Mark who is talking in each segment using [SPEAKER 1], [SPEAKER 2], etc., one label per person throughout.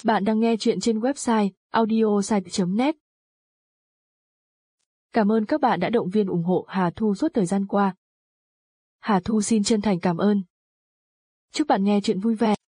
[SPEAKER 1] Bạn đang nghe chuyện trên website audiosite.net. Cảm ơn các bạn đã động viên ủng hộ Hà Thu suốt thời gian qua. Hà Thu xin chân thành cảm ơn. Chúc bạn nghe chuyện vui vẻ.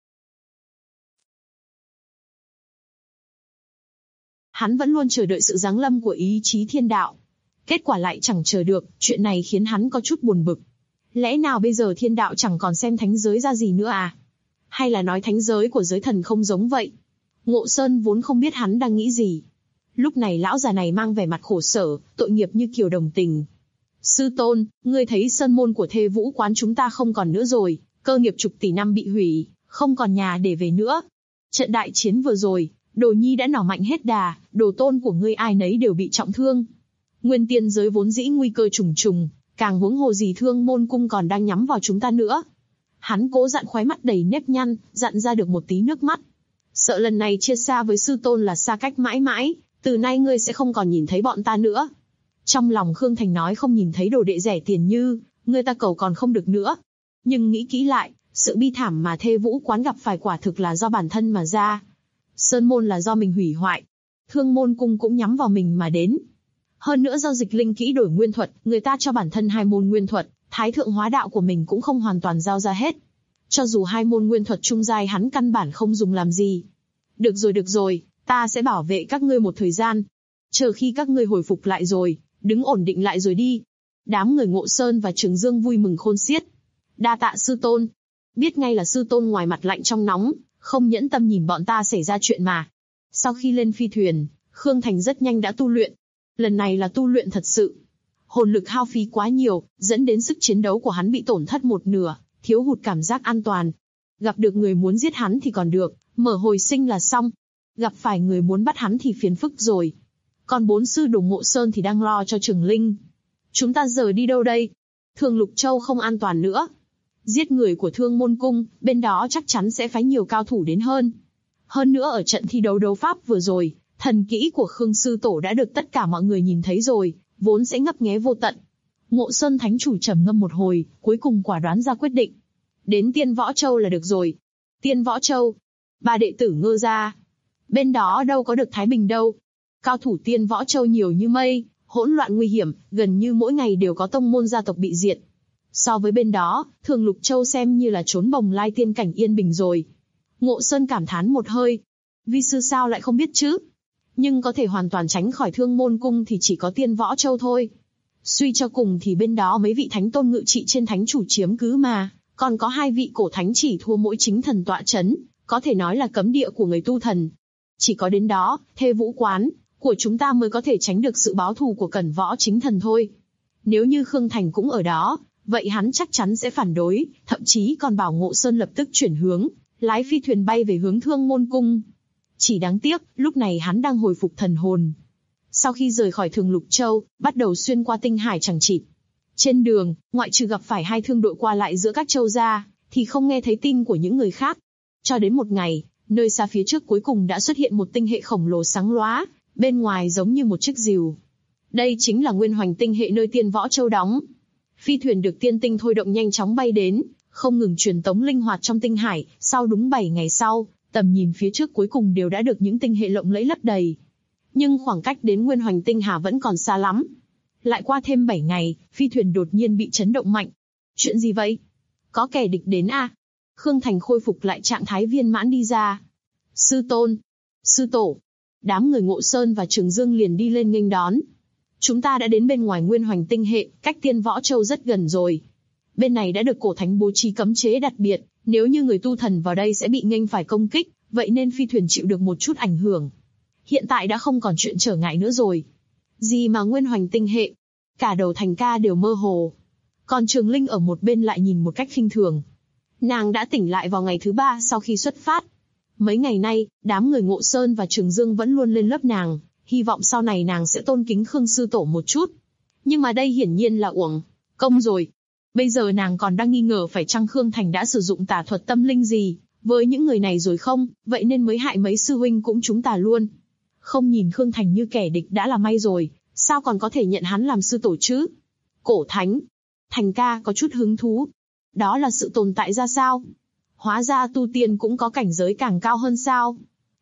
[SPEAKER 2] Hắn vẫn luôn chờ đợi sự giáng lâm của ý chí thiên đạo. Kết quả lại chẳng chờ được, chuyện này khiến hắn có chút buồn bực. Lẽ nào bây giờ thiên đạo chẳng còn xem thánh giới ra gì nữa à? Hay là nói thánh giới của giới thần không giống vậy? Ngộ Sơn vốn không biết hắn đang nghĩ gì. Lúc này lão già này mang vẻ mặt khổ sở, tội nghiệp như kiểu đồng tình. Sư tôn, ngươi thấy sơn môn của Thê Vũ quán chúng ta không còn nữa rồi, cơ nghiệp chục tỷ năm bị hủy, không còn nhà để về nữa. Trận đại chiến vừa rồi, Đồ Nhi đã nỏ mạnh hết đà, đồ tôn của ngươi ai nấy đều bị trọng thương. Nguyên tiên giới vốn dĩ nguy cơ trùng trùng, càng huống hồ gì Thương Môn cung còn đang nhắm vào chúng ta nữa. Hắn cố dặn khóe mắt đầy nếp nhăn, dặn ra được một tí nước mắt. Sợ lần này chia xa với sư tôn là xa cách mãi mãi, từ nay ngươi sẽ không còn nhìn thấy bọn ta nữa. Trong lòng Khương Thành nói không nhìn thấy đồ đệ rẻ tiền như, ngươi ta cầu còn không được nữa. Nhưng nghĩ kỹ lại, sự bi thảm mà Thê Vũ quán gặp phải quả thực là do bản thân mà ra. Sơn môn là do mình hủy hoại. Thương Môn cung cũng nhắm vào mình mà đến. Hơn nữa do dịch linh kỹ đổi nguyên thuật, người ta cho bản thân 2 môn nguyên thuật, Thái thượng hóa đạo của mình cũng không hoàn toàn giao ra hết. Cho dù 2 môn nguyên thuật trung giai hắn căn bản không dùng làm gì. Được rồi, ta sẽ bảo vệ các ngươi một thời gian. Chờ khi các ngươi hồi phục lại rồi, đứng ổn định lại rồi đi. Đám người Ngộ Sơn và Trường Dương vui mừng khôn xiết. Đa tạ sư tôn. Biết ngay là sư tôn ngoài mặt lạnh trong nóng, không nhẫn tâm nhìn bọn ta xảy ra chuyện mà. Sau khi lên phi thuyền, Khương Thành rất nhanh đã tu luyện. Lần này là tu luyện thật sự. Hồn lực hao phí quá nhiều, dẫn đến sức chiến đấu của hắn bị tổn thất một nửa, thiếu hụt cảm giác an toàn. Gặp được người muốn giết hắn thì còn được, mở hồi sinh là xong. Gặp phải người muốn bắt hắn thì phiền phức rồi. Còn 4 sư đồ Ngộ Sơn thì đang lo cho Trường Linh. Chúng ta giờ đi đâu đây? Thường Lục Châu không an toàn nữa. Giết người của Thương Môn cung, bên đó chắc chắn sẽ phái nhiều cao thủ đến hơn. Hơn nữa ở trận thi đấu đấu pháp vừa rồi, thần kỹ của Khương sư tổ đã được tất cả mọi người nhìn thấy rồi, vốn sẽ ngấp nghé vô tận. Ngộ Sơn thánh chủ trầm ngâm một hồi, cuối cùng quả đoán ra quyết định. Đến Tiên Võ Châu là được rồi. Tiên Võ Châu. 3 đệ tử ngơ ra. Bên đó đâu có được thái bình đâu. Cao thủ Tiên Võ Châu nhiều như mây, hỗn loạn nguy hiểm, gần như mỗi ngày đều có tông môn gia tộc bị diệt. So với bên đó, Thường Lục Châu xem như là trốn bồng lai tiên cảnh yên bình rồi. Ngộ Sơn cảm thán một hơi. Vi sư sao lại không biết chứ? Nhưng có thể hoàn toàn tránh khỏi Thương Môn cung thì chỉ có Tiên Võ Châu thôi. Suy cho cùng thì bên đó mấy vị thánh tôn ngự trị trên thánh chủ chiếm cứ mà, còn có 2 vị cổ thánh chỉ thua mỗi chính thần tọa chấn, có thể nói là cấm địa của người tu thần. Chỉ có đến đó, Thê Vũ quán của chúng ta mới có thể tránh được sự báo thù của Cẩn Võ chính thần thôi. Nếu như Khương Thành cũng ở đó, vậy hắn chắc chắn sẽ phản đối, thậm chí còn bảo Ngộ Sơn lập tức chuyển hướng, lái phi thuyền bay về hướng Thương Môn cung. Chỉ đáng tiếc, lúc này hắn đang hồi phục thần hồn. Sau khi rời khỏi Thường Lục Châu, bắt đầu xuyên qua tinh hải chẳng chịt. Trên đường, ngoại trừ gặp phải 2 thương đội qua lại giữa các châu ra, thì không nghe thấy tin của những người khác. Cho đến một ngày, nơi xa phía trước cuối cùng đã xuất hiện một tinh hệ khổng lồ sáng lóa, bên ngoài giống như một chiếc rìu. Đây chính là Nguyên Hoành tinh hệ nơi Tiên Võ Châu đóng. Phi thuyền được tiên tinh thôi động nhanh chóng bay đến, không ngừng truyền tống linh hoạt trong tinh hải. Sau đúng 7 ngày sau, tầm nhìn phía trước cuối cùng đều đã được những tinh hệ lộng lẫy lấp đầy. Nhưng khoảng cách đến Nguyên Hoành tinh hà vẫn còn xa lắm. Lại qua thêm 7 ngày, phi thuyền đột nhiên bị chấn động mạnh. Chuyện gì vậy? Có kẻ địch đến à? Khương Thành khôi phục lại trạng thái viên mãn đi ra. Sư tôn, sư tổ. Đám người Ngộ Sơn và Trường Dương liền đi lên nghênh đón. Chúng ta đã đến bên ngoài Nguyên Hoành tinh hệ, cách Tiên Võ Châu rất gần rồi. Bên này đã được cổ thánh bố trí cấm chế đặc biệt, nếu như người tu thần vào đây sẽ bị nghênh phải công kích, vậy nên phi thuyền chịu được một chút ảnh hưởng. Hiện tại đã không còn chuyện trở ngại nữa rồi. Gì mà Nguyên Hoành tinh hệ, cả đầu thành ca đều mơ hồ. Còn Trường Linh ở một bên lại nhìn một cách khinh thường. Nàng đã tỉnh lại vào ngày thứ 3 sau khi xuất phát. Mấy ngày nay, đám người Ngộ Sơn và Trường Dương vẫn luôn lên lớp nàng, hy vọng sau này nàng sẽ tôn kính Khương sư tổ một chút. Nhưng mà đây hiển nhiên là uổng công rồi. Bây giờ nàng còn đang nghi ngờ phải chăng Khương Thành đã sử dụng tà thuật tâm linh gì với những người này rồi không, vậy nên mới hại mấy sư huynh cũng trúng tà luôn. Không nhìn Khương Thành như kẻ địch đã là may rồi, sao còn có thể nhận hắn làm sư tổ chứ? Cổ thánh. Thành ca có chút hứng thú. Đó là sự tồn tại ra sao? Hóa ra tu tiên cũng có cảnh giới càng cao hơn sao?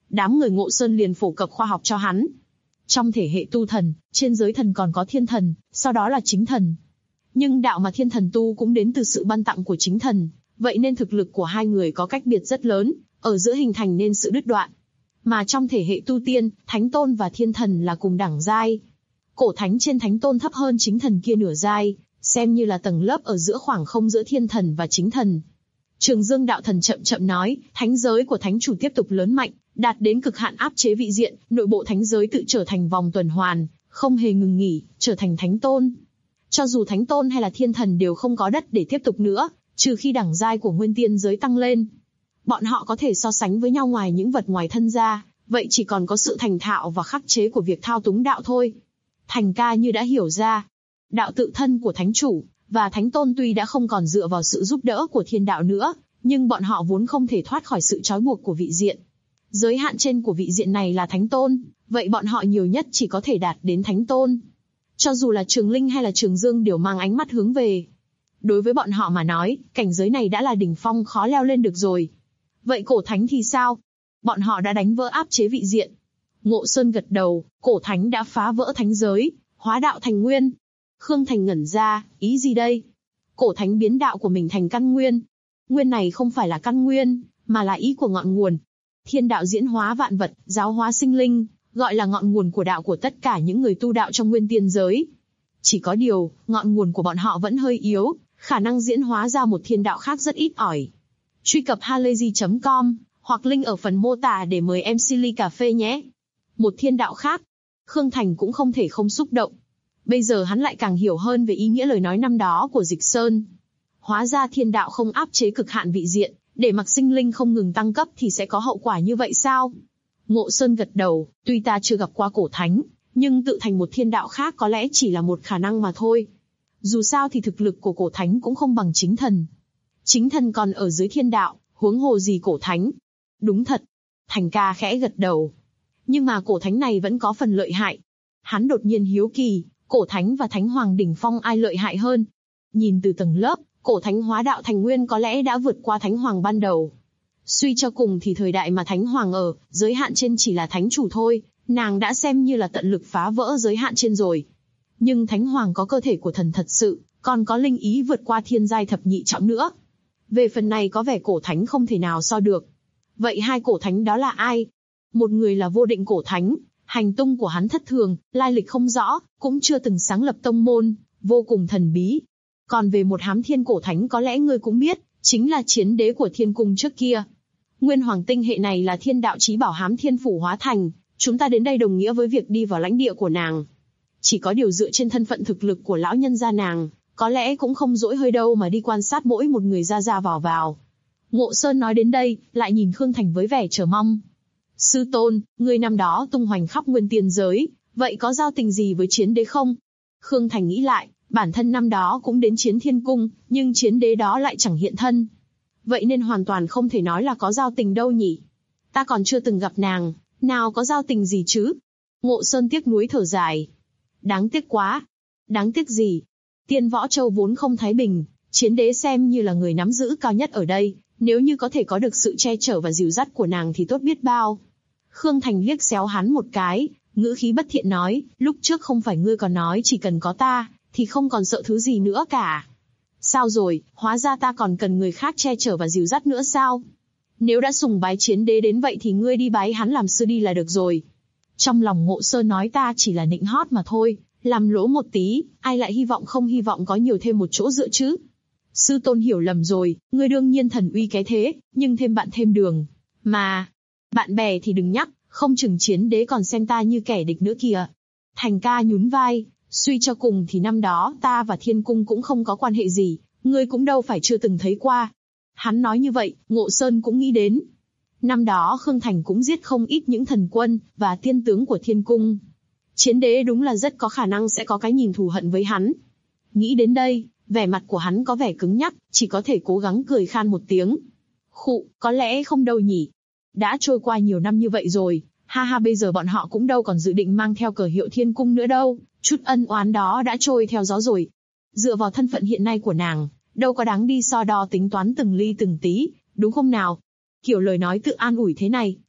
[SPEAKER 2] đám người Ngộ Sơn liền phổ cập khoa học cho hắn. Trong thể hệ tu thần, trên giới thần còn có thiên thần, sau đó là chính thần. Nhưng đạo mà thiên thần tu cũng đến từ sự ban tặng của chính thần, vậy nên thực lực của hai người có cách biệt rất lớn, ở giữa hình thành nên sự đứt đoạn. Mà trong thể hệ tu tiên, thánh tôn và thiên thần là cùng đẳng giai. Cổ thánh trên thánh tôn thấp hơn chính thần kia nửa giai, xem như là tầng lớp ở giữa khoảng không giữa thiên thần và chính thần. Trường Dương đạo thần chậm chậm nói, thánh giới của thánh chủ tiếp tục lớn mạnh, đạt đến cực hạn áp chế vị diện, nội bộ thánh giới tự trở thành vòng tuần hoàn, không hề ngừng nghỉ, trở thành thánh tôn. Cho dù thánh tôn hay là thiên thần đều không có đất để tiếp tục nữa, trừ khi đẳng giai của nguyên tiên giới tăng lên. Bọn họ có thể so sánh với nhau ngoài những vật ngoài thân ra, vậy chỉ còn có sự thành thạo và khắc chế của việc thao túng đạo thôi. Thành ca như đã hiểu ra, đạo tự thân của thánh chủ và thánh tôn tuy đã không còn dựa vào sự giúp đỡ của thiên đạo nữa, nhưng bọn họ vốn không thể thoát khỏi sự trói buộc của vị diện. Giới hạn trên của vị diện này là thánh tôn, vậy bọn họ nhiều nhất chỉ có thể đạt đến thánh tôn. Cho dù là Trường Linh hay là Trường Dương đều mang ánh mắt hướng về. Đối với bọn họ mà nói, cảnh giới này đã là đỉnh phong khó leo lên được rồi. Vậy cổ thánh thì sao? Bọn họ đã đánh vỡ áp chế vị diện. Ngộ Sơn gật đầu, cổ thánh đã phá vỡ thánh giới, hóa đạo thành nguyên. Khương Thành ngẩn ra, ý gì đây? Cổ thánh biến đạo của mình thành căn nguyên. Nguyên này không phải là căn nguyên, mà là ý của ngọn nguồn. Thiên đạo diễn hóa vạn vật, giáo hóa sinh linh, gọi là ngọn nguồn của đạo của tất cả những người tu đạo trong nguyên tiên giới. Chỉ có điều, ngọn nguồn của bọn họ vẫn hơi yếu, khả năng diễn hóa ra một thiên đạo khác rất ít ỏi. Truy cập halayzi.com, hoặc link ở phần mô tả để mời MC ly cà phê nhé. Một thiên đạo khác. Khương Thành cũng không thể không xúc động. Bây giờ hắn lại càng hiểu hơn về ý nghĩa lời nói năm đó của Dịch Sơn. Hóa ra thiên đạo không áp chế cực hạn vị diện, để mặc sinh linh không ngừng tăng cấp thì sẽ có hậu quả như vậy sao? Ngộ Sơn gật đầu, tuy ta chưa gặp qua cổ thánh, nhưng tự thành một thiên đạo khác có lẽ chỉ là một khả năng mà thôi. Dù sao thì thực lực của cổ thánh cũng không bằng chính thần. Chính thần còn ở dưới thiên đạo, huống hồ gì cổ thánh. Đúng thật. Thành ca khẽ gật đầu. Nhưng mà cổ thánh này vẫn có phần lợi hại. Hắn đột nhiên hiếu kỳ, cổ thánh và thánh hoàng đỉnh phong ai lợi hại hơn? Nhìn từ tầng lớp, cổ thánh hóa đạo thành nguyên có lẽ đã vượt qua thánh hoàng ban đầu. Suy cho cùng thì thời đại mà thánh hoàng ở, giới hạn trên chỉ là thánh chủ thôi, nàng đã xem như là tận lực phá vỡ giới hạn trên rồi. Nhưng thánh hoàng có cơ thể của thần thật sự, còn có linh ý vượt qua thiên giai thập nhị trọng nữa. Về phần này có vẻ cổ thánh không thể nào so được. Vậy hai cổ thánh đó là ai? Một người là vô định cổ thánh, hành tung của hắn thất thường, lai lịch không rõ, cũng chưa từng sáng lập tông môn, vô cùng thần bí. Còn về một hám thiên cổ thánh có lẽ ngươi cũng biết, chính là chiến đế của thiên cung trước kia. Nguyên hoàng tinh hệ này là thiên đạo chí bảo hám thiên phủ hóa thành, chúng ta đến đây đồng nghĩa với việc đi vào lãnh địa của nàng. Chỉ có điều dựa trên thân phận thực lực của lão nhân gia nàng, có lẽ cũng không dỗi hơi đâu mà đi quan sát mỗi một người ra vào. Ngộ Sơn nói đến đây, lại nhìn Khương Thành với vẻ chờ mong. Sư tôn, người năm đó tung hoành khắp nguyên tiên giới, vậy có giao tình gì với chiến đế không? Khương Thành nghĩ lại, bản thân năm đó cũng đến chiến thiên cung, nhưng chiến đế đó lại chẳng hiện thân. Vậy nên hoàn toàn không thể nói là có giao tình đâu nhỉ. Ta còn chưa từng gặp nàng, nào có giao tình gì chứ? Ngộ Sơn tiếc nuối thở dài. Đáng tiếc quá. Đáng tiếc gì? Tiên Võ Châu vốn không thái bình, chiến đế xem như là người nắm giữ cao nhất ở đây, nếu như có thể có được sự che chở và dìu dắt của nàng thì tốt biết bao. Khương Thành liếc xéo hắn một cái, ngữ khí bất thiện nói, lúc trước không phải ngươi còn nói chỉ cần có ta, thì không còn sợ thứ gì nữa cả. Sao rồi, hóa ra ta còn cần người khác che chở và dìu dắt nữa sao? Nếu đã sùng bái chiến đế đến vậy thì ngươi đi bái hắn làm sư đi là được rồi. Trong lòng Ngộ Sơn nói ta chỉ là nịnh hót mà thôi, làm lỗ một tí, ai lại không hy vọng có nhiều thêm một chỗ dựa chứ? Sư tôn hiểu lầm rồi, ngươi đương nhiên thần uy cái thế, nhưng thêm bạn thêm đường. Mà, bạn bè thì đừng nhắc, không chừng chiến đế còn xem ta như kẻ địch nữa kìa. Thành ca nhún vai, suy cho cùng thì năm đó ta và thiên cung cũng không có quan hệ gì, ngươi cũng đâu phải chưa từng thấy qua. Hắn nói như vậy, Ngộ Sơn cũng nghĩ đến. Năm đó Khương Thành cũng giết không ít những thần quân và tiên tướng của thiên cung. Chiến đế đúng là rất có khả năng sẽ có cái nhìn thù hận với hắn. Nghĩ đến đây, vẻ mặt của hắn có vẻ cứng nhắc, chỉ có thể cố gắng cười khan một tiếng. Khụ, có lẽ không đâu nhỉ. Đã trôi qua nhiều năm như vậy rồi, ha bây giờ bọn họ cũng đâu còn dự định mang theo cờ hiệu thiên cung nữa đâu, chút ân oán đó đã trôi theo gió rồi. Dựa vào thân phận hiện nay của nàng, đâu có đáng đi so đo tính toán từng ly từng tí, đúng không nào? Kiểu lời nói tự an ủi thế này,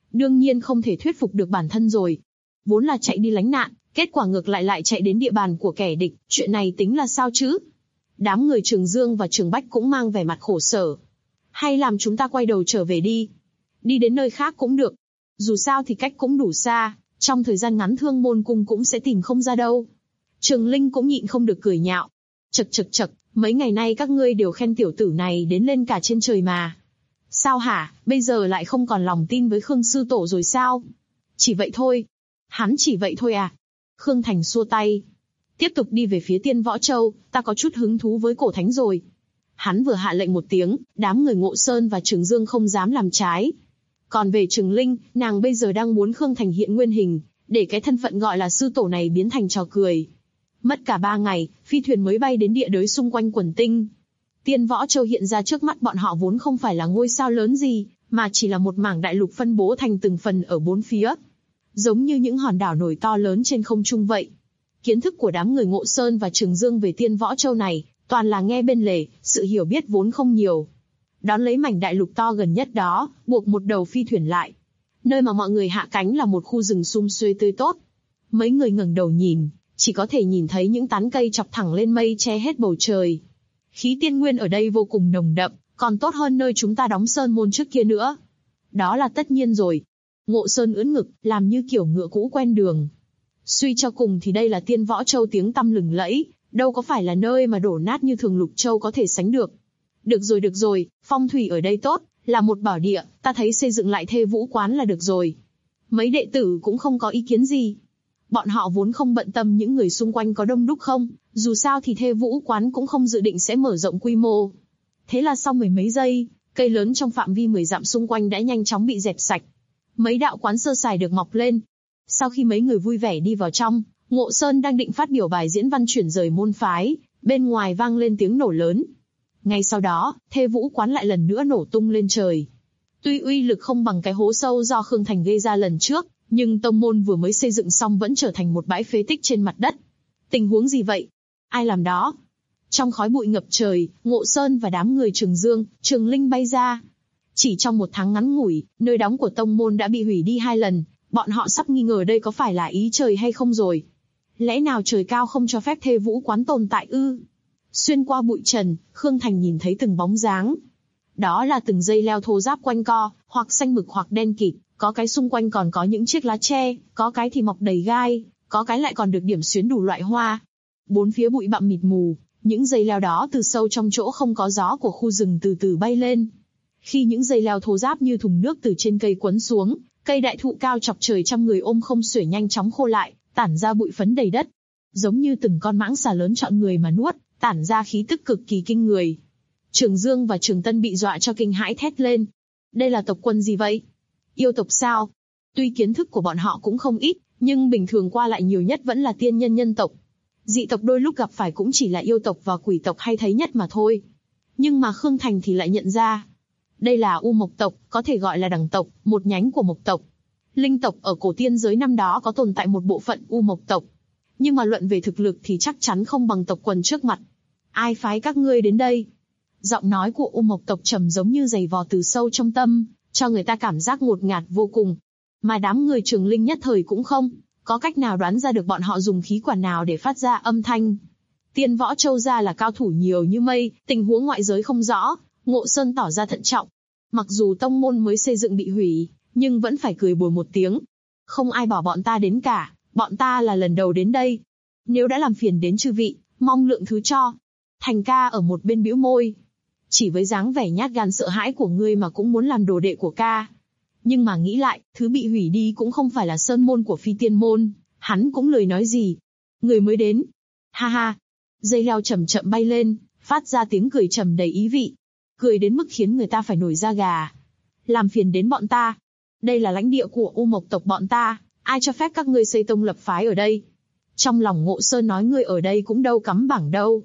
[SPEAKER 2] Đương nhiên không thể thuyết phục được bản thân rồi. Vốn là chạy đi lánh nạn, kết quả ngược lại chạy đến địa bàn của kẻ địch, chuyện này tính là sao chứ? Đám người Trường Dương và Trường Bách cũng mang vẻ mặt khổ sở. Hay làm chúng ta quay đầu trở về đi. Đi đến nơi khác cũng được. Dù sao thì cách cũng đủ xa, trong thời gian ngắn Thương Môn Cung cũng sẽ tìm không ra đâu. Trường Linh cũng nhịn không được cười nhạo. Chậc, mấy ngày nay các ngươi đều khen tiểu tử này đến lên cả trên trời mà. Sao hả, bây giờ lại không còn lòng tin với Khương sư tổ rồi sao? Chỉ vậy thôi. Hắn chỉ vậy thôi à? Khương Thành xua tay. Tiếp tục đi về phía Tiên Võ Châu, ta có chút hứng thú với cổ thánh rồi. Hắn vừa hạ lệnh một tiếng, đám người Ngộ Sơn và Trường Dương không dám làm trái. Còn về Trường Linh, nàng bây giờ đang muốn Khương Thành hiện nguyên hình, để cái thân phận gọi là sư tổ này biến thành trò cười. Mất cả 3 ngày, phi thuyền mới bay đến địa đới xung quanh quần tinh. Tiên Võ Châu hiện ra trước mắt bọn họ vốn không phải là ngôi sao lớn gì, mà chỉ là một mảng đại lục phân bố thành từng phần ở bốn phía. Giống như những hòn đảo nổi to lớn trên không trung vậy. Kiến thức của đám người Ngộ Sơn và Trường Dương về Tiên Võ Châu này, toàn là nghe bên lề, sự hiểu biết vốn không nhiều. Đón lấy mảnh đại lục to gần nhất đó, buộc một đầu phi thuyền lại. Nơi mà mọi người hạ cánh là một khu rừng sum xuê tươi tốt. Mấy người ngẩng đầu nhìn, chỉ có thể nhìn thấy những tán cây chọc thẳng lên mây che hết bầu trời. Khí tiên nguyên ở đây vô cùng nồng đậm, còn tốt hơn nơi chúng ta đóng sơn môn trước kia nữa. Đó là tất nhiên rồi. Ngộ Sơn ưỡn ngực, làm như kiểu ngựa cũ quen đường. Suy cho cùng thì đây là Tiên Võ Châu tiếng tăm lừng lẫy, đâu có phải là nơi mà đổ nát như Thường Lục Châu có thể sánh được. Được rồi, phong thủy ở đây tốt, là một bảo địa, ta thấy xây dựng lại Thê Vũ Quán là được rồi. Mấy đệ tử cũng không có ý kiến gì. Bọn họ vốn không bận tâm những người xung quanh có đông đúc không, dù sao thì Thê Vũ Quán cũng không dự định sẽ mở rộng quy mô. Thế là sau mười mấy giây, cây lớn trong phạm vi 10 dặm xung quanh đã nhanh chóng bị dẹp sạch. Mấy đạo quán sơ sài được mọc lên. Sau khi mấy người vui vẻ đi vào trong, Ngộ Sơn đang định phát biểu bài diễn văn chuyển rời môn phái, bên ngoài vang lên tiếng nổ lớn. Ngay sau đó, Thê Vũ Quán lại lần nữa nổ tung lên trời. Tuy uy lực không bằng cái hố sâu do Khương Thành gây ra lần trước, nhưng tông môn vừa mới xây dựng xong vẫn trở thành một bãi phế tích trên mặt đất. Tình huống gì vậy? Ai làm đó? Trong khói bụi ngập trời, Ngộ Sơn và đám người Trường Dương, Trường Linh bay ra. Chỉ trong một tháng ngắn ngủi, nơi đóng của tông môn đã bị hủy đi 2 lần, bọn họ sắp nghi ngờ đây có phải là ý trời hay không rồi. Lẽ nào trời cao không cho phép Thê Vũ Quán tồn tại ư? Xuyên qua bụi trần, Khương Thành nhìn thấy từng bóng dáng. Đó là từng dây leo thô ráp quanh co, hoặc xanh mực hoặc đen kịt, có cái xung quanh còn có những chiếc lá tre, có cái thì mọc đầy gai, có cái lại còn được điểm xuyến đủ loại hoa. Bốn phía bụi bặm mịt mù, những dây leo đó từ sâu trong chỗ không có gió của khu rừng từ từ bay lên. Khi những dây leo thô ráp như thùng nước từ trên cây quấn xuống, cây đại thụ cao chọc trời trăm người ôm không xuể nhanh chóng khô lại, tản ra bụi phấn đầy đất. Giống như từng con mãng xà lớn chọn người mà nuốt, tản ra khí tức cực kỳ kinh người. Trường Dương và Trường Tân bị dọa cho kinh hãi thét lên. Đây là tộc quân gì vậy? Yêu tộc sao? Tuy kiến thức của bọn họ cũng không ít, nhưng bình thường qua lại nhiều nhất vẫn là tiên nhân nhân tộc. Dị tộc đôi lúc gặp phải cũng chỉ là yêu tộc và quỷ tộc hay thấy nhất mà thôi. Nhưng mà Khương Thành thì lại nhận ra. Đây là U Mộc tộc, có thể gọi là đằng tộc, một nhánh của Mộc tộc. Linh tộc ở cổ tiên giới năm đó có tồn tại một bộ phận U Mộc tộc. Nhưng mà luận về thực lực thì chắc chắn không bằng tộc quần trước mặt. Ai phái các ngươi đến đây? Giọng nói của U Mộc tộc trầm giống như giày vò từ sâu trong tâm, cho người ta cảm giác ngột ngạt vô cùng. Mà đám người Trường Linh nhất thời cũng không có cách nào đoán ra được bọn họ dùng khí quản nào để phát ra âm thanh. Tiên Võ Châu ra là cao thủ nhiều như mây, tình huống ngoại giới không rõ, Ngộ Sơn tỏ ra thận trọng. Mặc dù tông môn mới xây dựng bị hủy, nhưng vẫn phải cười bồi một tiếng. Không ai bảo bọn ta đến cả, bọn ta là lần đầu đến đây. Nếu đã làm phiền đến chư vị, mong lượng thứ cho. Thành ca ở một bên bĩu môi. Chỉ với dáng vẻ nhát gan sợ hãi của ngươi mà cũng muốn làm đồ đệ của ca. Nhưng mà nghĩ lại, thứ bị hủy đi cũng không phải là sơn môn của phi tiên môn, hắn cũng lười nói gì. Người mới đến. Ha ha. Dây leo chậm chậm bay lên, phát ra tiếng cười trầm đầy ý vị. Cười đến mức khiến người ta phải nổi da gà. Làm phiền đến bọn ta. Đây là lãnh địa của U Mộc tộc bọn ta, ai cho phép các ngươi xây tông lập phái ở đây? Trong lòng Ngộ Sơn nói ngươi ở đây cũng đâu cắm bảng đâu.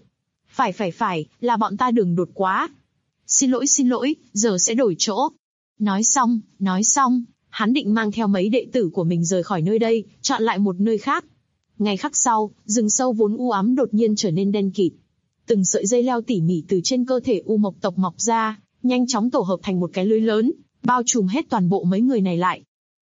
[SPEAKER 2] Phải, là bọn ta đường đột quá. Xin lỗi, giờ sẽ đổi chỗ. Nói xong, hắn định mang theo mấy đệ tử của mình rời khỏi nơi đây, chọn lại một nơi khác. Ngày khắc sau, rừng sâu vốn u ám đột nhiên trở nên đen kịt. Từng sợi dây leo tỉ mỉ từ trên cơ thể U Mộc tộc mọc ra, nhanh chóng tổ hợp thành một cái lưới lớn, bao trùm hết toàn bộ mấy người này lại.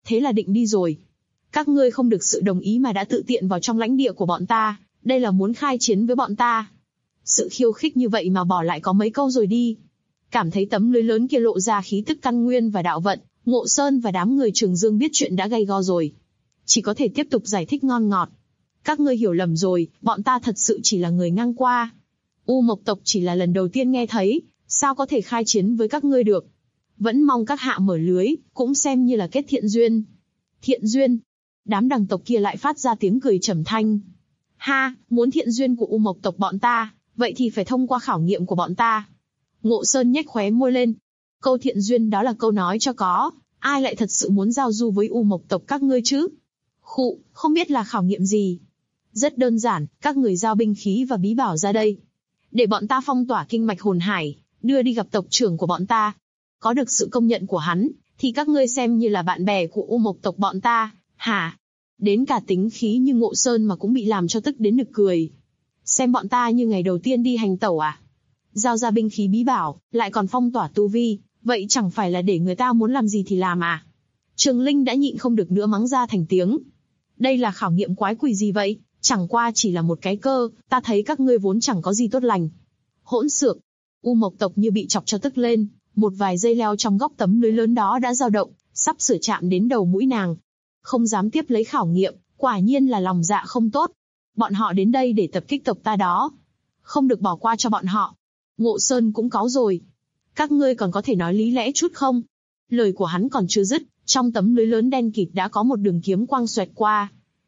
[SPEAKER 2] Thế là định đi rồi. Các ngươi không được sự đồng ý mà đã tự tiện vào trong lãnh địa của bọn ta, đây là muốn khai chiến với bọn ta. Sự khiêu khích như vậy mà bỏ lại có mấy câu rồi đi. Cảm thấy tấm lưới lớn kia lộ ra khí tức căn nguyên và đạo vận, Ngộ Sơn và đám người Trường Dương biết chuyện đã gay go rồi. Chỉ có thể tiếp tục giải thích ngon ngọt. Các ngươi hiểu lầm rồi, bọn ta thật sự chỉ là người ngang qua. U Mộc tộc chỉ là lần đầu tiên nghe thấy, sao có thể khai chiến với các ngươi được. Vẫn mong các hạ mở lưới, cũng xem như là kết thiện duyên. Thiện duyên? Đám đằng tộc kia lại phát ra tiếng cười trầm thanh. Ha, muốn thiện duyên của U Mộc tộc bọn ta, vậy thì phải thông qua khảo nghiệm của bọn ta. Ngộ Sơn nhếch khóe môi lên. Câu thiện duyên đó là câu nói cho có, ai lại thật sự muốn giao du với U Mộc tộc các ngươi chứ? Khụ, không biết là khảo nghiệm gì. Rất đơn giản, các người giao binh khí và bí bảo ra đây. Để bọn ta phong tỏa kinh mạch hồn hải, đưa đi gặp tộc trưởng của bọn ta. Có được sự công nhận của hắn, thì các ngươi xem như là bạn bè của U Mộc tộc bọn ta, hả? Đến cả tính khí như Ngộ Sơn mà cũng bị làm cho tức đến nực cười. Xem bọn ta như ngày đầu tiên đi hành tẩu à? Giao ra binh khí bí bảo, lại còn phong tỏa tu vi, vậy chẳng phải là để người ta muốn làm gì thì làm à? Trường Linh đã nhịn không được nữa mắng ra thành tiếng. Đây là khảo nghiệm quái quỷ gì vậy? Chẳng qua chỉ là một cái cơ, ta thấy các ngươi vốn chẳng có gì tốt lành. Hỗn xược. U Mộc tộc như bị chọc cho tức lên, một vài dây leo trong góc tấm lưới lớn đó đã dao động, sắp sửa chạm đến đầu mũi nàng. Không dám tiếp lấy khảo nghiệm, quả nhiên là lòng dạ không tốt. Bọn họ đến đây để tập kích tộc ta đó. Không được bỏ qua cho bọn họ. Ngộ Sơn cũng cáu rồi. Các ngươi còn có thể nói lý lẽ chút không? Lời của hắn còn chưa dứt, trong tấm lưới lớn đen kịt đã có một đường kiếm quang xoẹt qua.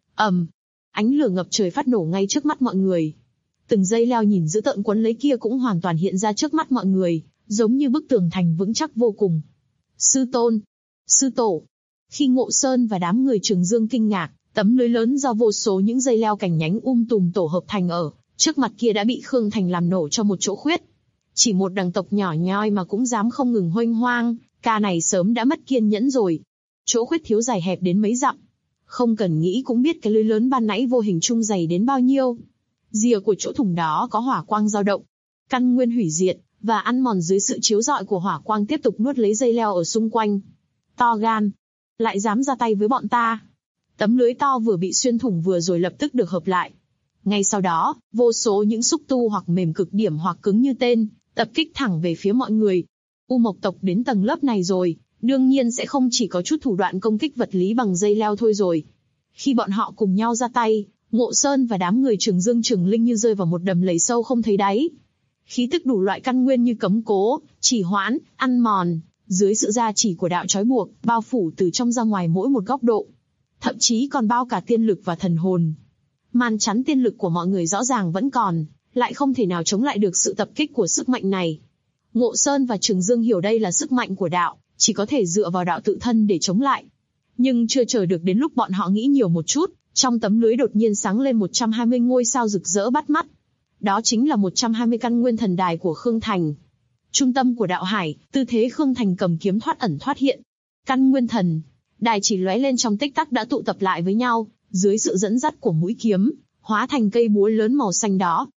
[SPEAKER 2] Ánh lửa ngập trời phát nổ ngay trước mắt mọi người. Từng dây leo nhìn dữ tợn quấn lấy kia cũng hoàn toàn hiện ra trước mắt mọi người, giống như bức tường thành vững chắc vô cùng. Sư tôn, sư tổ. Khi Ngộ Sơn và đám người Trường Dương kinh ngạc, tấm lưới lớn do vô số những dây leo cành nhánh tùm tổ hợp thành ở trước mặt kia đã bị Khương Thành làm nổ cho một chỗ khuyết. Chỉ một đằng tộc nhỏ nhoi mà cũng dám không ngừng huênh hoang, ca này sớm đã mất kiên nhẫn rồi. Chỗ khuyết thiếu dài hẹp đến mấy dặm. Không cần nghĩ cũng biết cái lưới lớn ban nãy vô hình chung dày đến bao nhiêu. Rìa của chỗ thủng đó có hỏa quang dao động. Căn nguyên hủy diệt, và ăn mòn dưới sự chiếu rọi của hỏa quang tiếp tục nuốt lấy dây leo ở xung quanh. To gan. Lại dám ra tay với bọn ta. Tấm lưới to vừa bị xuyên thủng vừa rồi lập tức được hợp lại. Ngay sau đó, vô số những xúc tu hoặc mềm cực điểm hoặc cứng như tên, tập kích thẳng về phía mọi người. U Mộc tộc đến tầng lớp này rồi, đương nhiên sẽ không chỉ có chút thủ đoạn công kích vật lý bằng dây leo thôi rồi. Khi bọn họ cùng nhau ra tay, Ngộ Sơn và đám người Trường Dương Trường Linh như rơi vào một đầm lầy sâu không thấy đáy. Khí tức đủ loại căn nguyên như cấm cố, trì hoãn, ăn mòn, dưới sự gia trì của đạo trói buộc, bao phủ từ trong ra ngoài mỗi một góc độ. Thậm chí còn bao cả tiên lực và thần hồn. Màn chắn tiên lực của mọi người rõ ràng vẫn còn, lại không thể nào chống lại được sự tập kích của sức mạnh này. Ngộ Sơn và Trường Dương hiểu đây là sức mạnh của đạo, chỉ có thể dựa vào đạo tự thân để chống lại. Nhưng chưa chờ được đến lúc bọn họ nghĩ nhiều một chút, trong tấm lưới đột nhiên sáng lên 120 ngôi sao rực rỡ bắt mắt. Đó chính là 120 căn nguyên thần đài của Khương Thành. Trung tâm của đạo hải, tư thế Khương Thành cầm kiếm thoát ẩn thoát hiện. Căn nguyên thần, đài chỉ lóe lên trong tích tắc đã tụ tập lại với nhau, dưới sự dẫn dắt của mũi kiếm, hóa thành cây búa lớn màu xanh đó.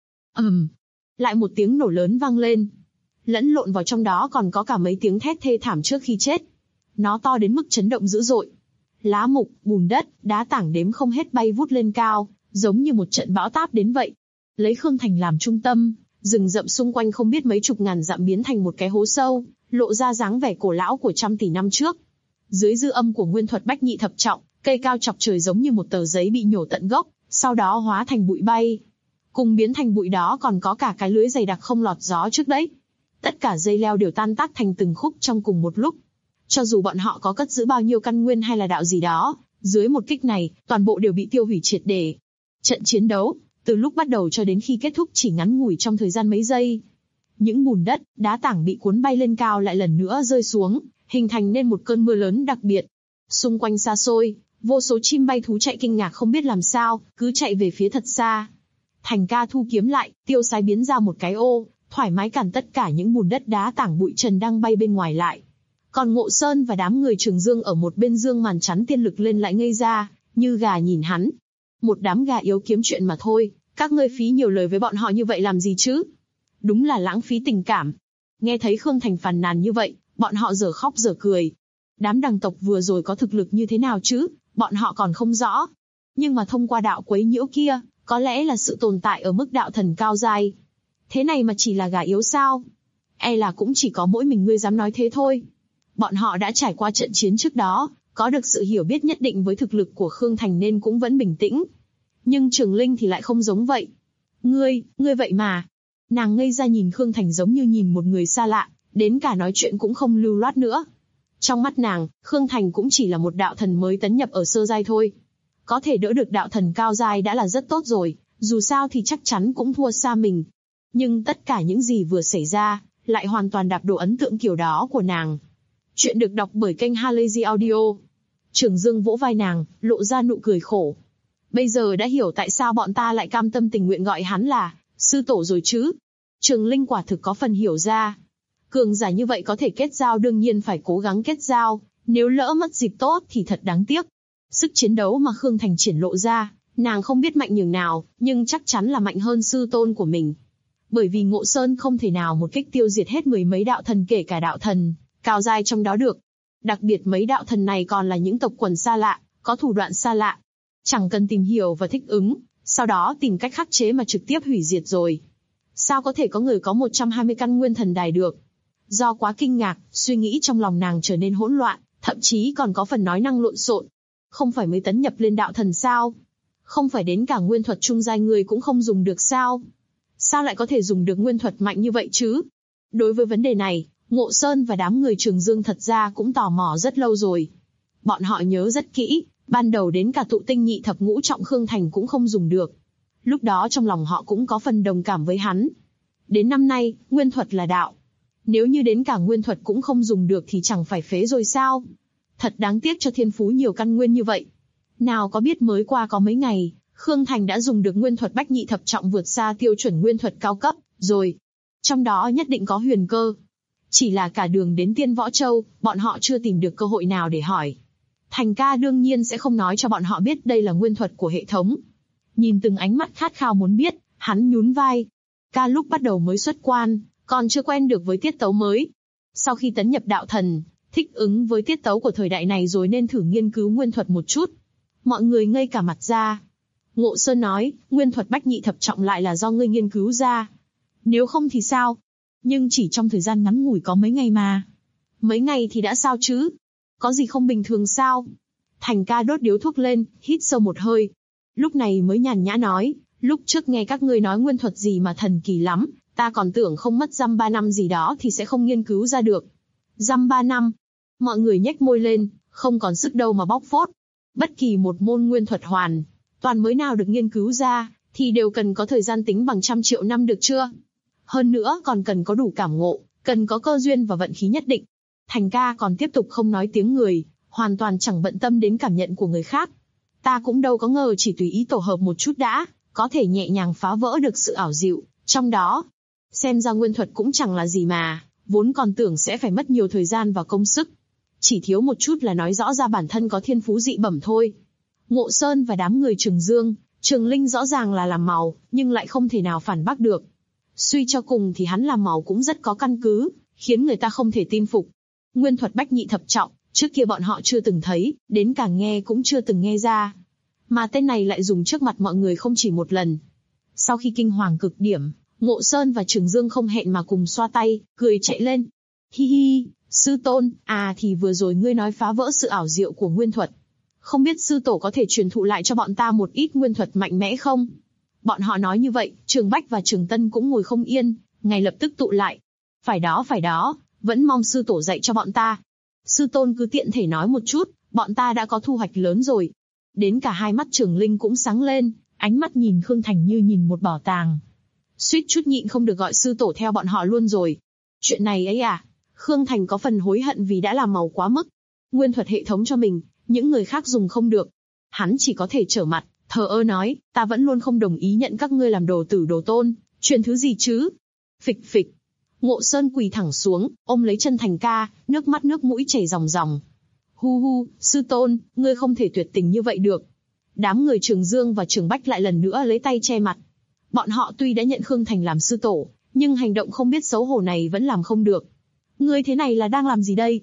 [SPEAKER 2] Lại một tiếng nổ lớn vang lên. Lẫn lộn vào trong đó còn có cả mấy tiếng thét thê thảm trước khi chết. Nó to đến mức chấn động dữ dội. Lá mục, bùn đất, đá tảng đếm không hết bay vút lên cao, giống như một trận bão táp đến vậy. Lấy Khương Thành làm trung tâm, rừng rậm xung quanh không biết mấy chục ngàn dặm biến thành một cái hố sâu, lộ ra dáng vẻ cổ lão của trăm tỷ năm trước. Dưới dư âm của nguyên thuật bách nhị thập trọng, cây cao chọc trời giống như một tờ giấy bị nhổ tận gốc, sau đó hóa thành bụi bay. Cùng biến thành bụi đó còn có cả cái lưới dày đặc không lọt gió trước đấy. Tất cả dây leo đều tan tác thành từng khúc trong cùng một lúc. Cho dù bọn họ có cất giữ bao nhiêu căn nguyên hay là đạo gì đó, dưới một kích này, toàn bộ đều bị tiêu hủy triệt để. Trận chiến đấu, từ lúc bắt đầu cho đến khi kết thúc chỉ ngắn ngủi trong thời gian mấy giây. Những bùn đất, đá tảng bị cuốn bay lên cao lại lần nữa rơi xuống, hình thành nên một cơn mưa lớn đặc biệt. Xung quanh xa xôi, vô số chim bay thú chạy kinh ngạc không biết làm sao, cứ chạy về phía thật xa. Thành Ca thu kiếm lại, tiêu sái biến ra một cái ô, thoải mái cản tất cả những bùn đất đá tảng bụi trần đang bay bên ngoài lại. Còn Ngộ Sơn và đám người Trường Dương ở một bên dương màn chắn tiên lực lên lại ngây ra, như gà nhìn hắn. Một đám gà yếu kiếm chuyện mà thôi, các ngươi phí nhiều lời với bọn họ như vậy làm gì chứ? Đúng là lãng phí tình cảm. Nghe thấy Khương Thành phàn nàn như vậy, bọn họ dở khóc dở cười. Đám đằng tộc vừa rồi có thực lực như thế nào chứ, bọn họ còn không rõ. Nhưng mà thông qua đạo quấy nhiễu kia, có lẽ là sự tồn tại ở mức đạo thần cao giai. Thế này mà chỉ là gà yếu sao? E là cũng chỉ có mỗi mình ngươi dám nói thế thôi. Bọn họ đã trải qua trận chiến trước đó, có được sự hiểu biết nhất định với thực lực của Khương Thành nên cũng vẫn bình tĩnh. Nhưng Trường Linh thì lại không giống vậy. Ngươi vậy mà. Nàng ngây ra nhìn Khương Thành giống như nhìn một người xa lạ, đến cả nói chuyện cũng không lưu loát nữa. Trong mắt nàng, Khương Thành cũng chỉ là một đạo thần mới tấn nhập ở sơ giai thôi. Có thể đỡ được đạo thần cao giai đã là rất tốt rồi, dù sao thì chắc chắn cũng thua xa mình. Nhưng tất cả những gì vừa xảy ra, lại hoàn toàn đạp đổ ấn tượng kiểu đó của nàng. Chuyện được đọc bởi kênh Halazy Audio. Trường Dương vỗ vai nàng, lộ ra nụ cười khổ. Bây giờ đã hiểu tại sao bọn ta lại cam tâm tình nguyện gọi hắn là sư tổ rồi chứ. Trường Linh quả thực có phần hiểu ra. Cường giả như vậy có thể kết giao đương nhiên phải cố gắng kết giao, nếu lỡ mất dịp tốt thì thật đáng tiếc. Sức chiến đấu mà Khương Thành triển lộ ra, nàng không biết mạnh nhường nào, nhưng chắc chắn là mạnh hơn sư tôn của mình. Bởi vì Ngộ Sơn không thể nào một kích tiêu diệt hết mười mấy đạo thần kể cả đạo thần cao giai trong đó được. Đặc biệt mấy đạo thần này còn là những tộc quần xa lạ, có thủ đoạn xa lạ. Chẳng cần tìm hiểu và thích ứng, sau đó tìm cách khắc chế mà trực tiếp hủy diệt rồi. Sao có thể có người có 120 căn nguyên thần đài được? Do quá kinh ngạc, suy nghĩ trong lòng nàng trở nên hỗn loạn, thậm chí còn có phần nói năng lộn xộn. Không phải mới tấn nhập lên đạo thần sao? Không phải đến cả nguyên thuật trung giai người cũng không dùng được sao? Sao lại có thể dùng được nguyên thuật mạnh như vậy chứ? Đối với vấn đề này, Ngộ Sơn và đám người Trường Dương thật ra cũng tò mò rất lâu rồi. Bọn họ nhớ rất kỹ, ban đầu đến cả tụ tinh nhị thập ngũ trọng Khương Thành cũng không dùng được. Lúc đó trong lòng họ cũng có phần đồng cảm với hắn. Đến năm nay, nguyên thuật là đạo. Nếu như đến cả nguyên thuật cũng không dùng được thì chẳng phải phế rồi sao? Thật đáng tiếc cho thiên phú nhiều căn nguyên như vậy. Nào có biết mới qua có mấy ngày, Khương Thành đã dùng được nguyên thuật bách nhị thập trọng vượt xa tiêu chuẩn nguyên thuật cao cấp, rồi. Trong đó nhất định có huyền cơ. Chỉ là cả đường đến Tiên Võ Châu, bọn họ chưa tìm được cơ hội nào để hỏi. Thành ca đương nhiên sẽ không nói cho bọn họ biết đây là nguyên thuật của hệ thống. Nhìn từng ánh mắt khát khao muốn biết, hắn nhún vai. Ca lúc bắt đầu mới xuất quan, còn chưa quen được với tiết tấu mới. Sau khi tấn nhập đạo thần, thích ứng với tiết tấu của thời đại này rồi nên thử nghiên cứu nguyên thuật một chút. Mọi người ngây cả mặt ra. Ngộ Sơn nói, nguyên thuật bách nhị thập trọng lại là do ngươi nghiên cứu ra. Nếu không thì sao? Nhưng chỉ trong thời gian ngắn ngủi có mấy ngày mà. Mấy ngày thì đã sao chứ? Có gì không bình thường sao? Thành ca đốt điếu thuốc lên, hít sâu một hơi. Lúc này mới nhàn nhã nói, lúc trước nghe các ngươi nói nguyên thuật gì mà thần kỳ lắm, ta còn tưởng không mất dăm 3 năm gì đó thì sẽ không nghiên cứu ra được. Dăm 3 năm? Mọi người nhếch môi lên, không còn sức đâu mà bóc phốt. Bất kỳ một môn nguyên thuật hoàn toàn mới nào được nghiên cứu ra, thì đều cần có thời gian tính bằng trăm triệu năm được chưa? Hơn nữa còn cần có đủ cảm ngộ, cần có cơ duyên và vận khí nhất định. Thành ca còn tiếp tục không nói tiếng người, hoàn toàn chẳng bận tâm đến cảm nhận của người khác. Ta cũng đâu có ngờ chỉ tùy ý tổ hợp một chút đã, có thể nhẹ nhàng phá vỡ được sự ảo diệu trong đó. Xem ra nguyên thuật cũng chẳng là gì mà, vốn còn tưởng sẽ phải mất nhiều thời gian và công sức. Chỉ thiếu một chút là nói rõ ra bản thân có thiên phú dị bẩm thôi. Ngộ Sơn và đám người Trường Dương, Trường Linh rõ ràng là làm màu, nhưng lại không thể nào phản bác được. Suy cho cùng thì hắn làm màu cũng rất có căn cứ, khiến người ta không thể tin phục. Nguyên thuật bách nhị thập trọng, trước kia bọn họ chưa từng thấy, đến cả nghe cũng chưa từng nghe ra. Mà tên này lại dùng trước mặt mọi người không chỉ một lần. Sau khi kinh hoàng cực điểm, Ngộ Sơn và Trường Dương không hẹn mà cùng xoa tay, cười chạy lên. Hi hi, sư tôn, thì vừa rồi ngươi nói phá vỡ sự ảo diệu của nguyên thuật. Không biết sư tổ có thể truyền thụ lại cho bọn ta một ít nguyên thuật mạnh mẽ không? Bọn họ nói như vậy, Trường Bách và Trường Tân cũng ngồi không yên, ngay lập tức tụ lại. Phải đó, vẫn mong sư tổ dạy cho bọn ta. Sư tôn cứ tiện thể nói một chút, bọn ta đã có thu hoạch lớn rồi. Đến cả hai mắt Trường Linh cũng sáng lên, ánh mắt nhìn Khương Thành như nhìn một bảo tàng. Suýt chút nhịn không được gọi sư tổ theo bọn họ luôn rồi. Chuyện này ấy à? Khương Thành có phần hối hận vì đã làm màu quá mức. Nguyên thuật hệ thống cho mình, những người khác dùng không được. Hắn chỉ có thể trở mặt, thờ ơ nói, ta vẫn luôn không đồng ý nhận các ngươi làm đồ tử đồ tôn, truyền thứ gì chứ? Phịch phịch. Ngộ Sơn quỳ thẳng xuống, ôm lấy chân Thành ca, nước mắt nước mũi chảy ròng ròng. Hu hu, sư tôn, ngươi không thể tuyệt tình như vậy được. Đám người Trường Dương và Trường Bách lại lần nữa lấy tay che mặt. Bọn họ tuy đã nhận Khương Thành làm sư tổ, nhưng hành động không biết xấu hổ này vẫn làm không được. Ngươi thế này là đang làm gì đây?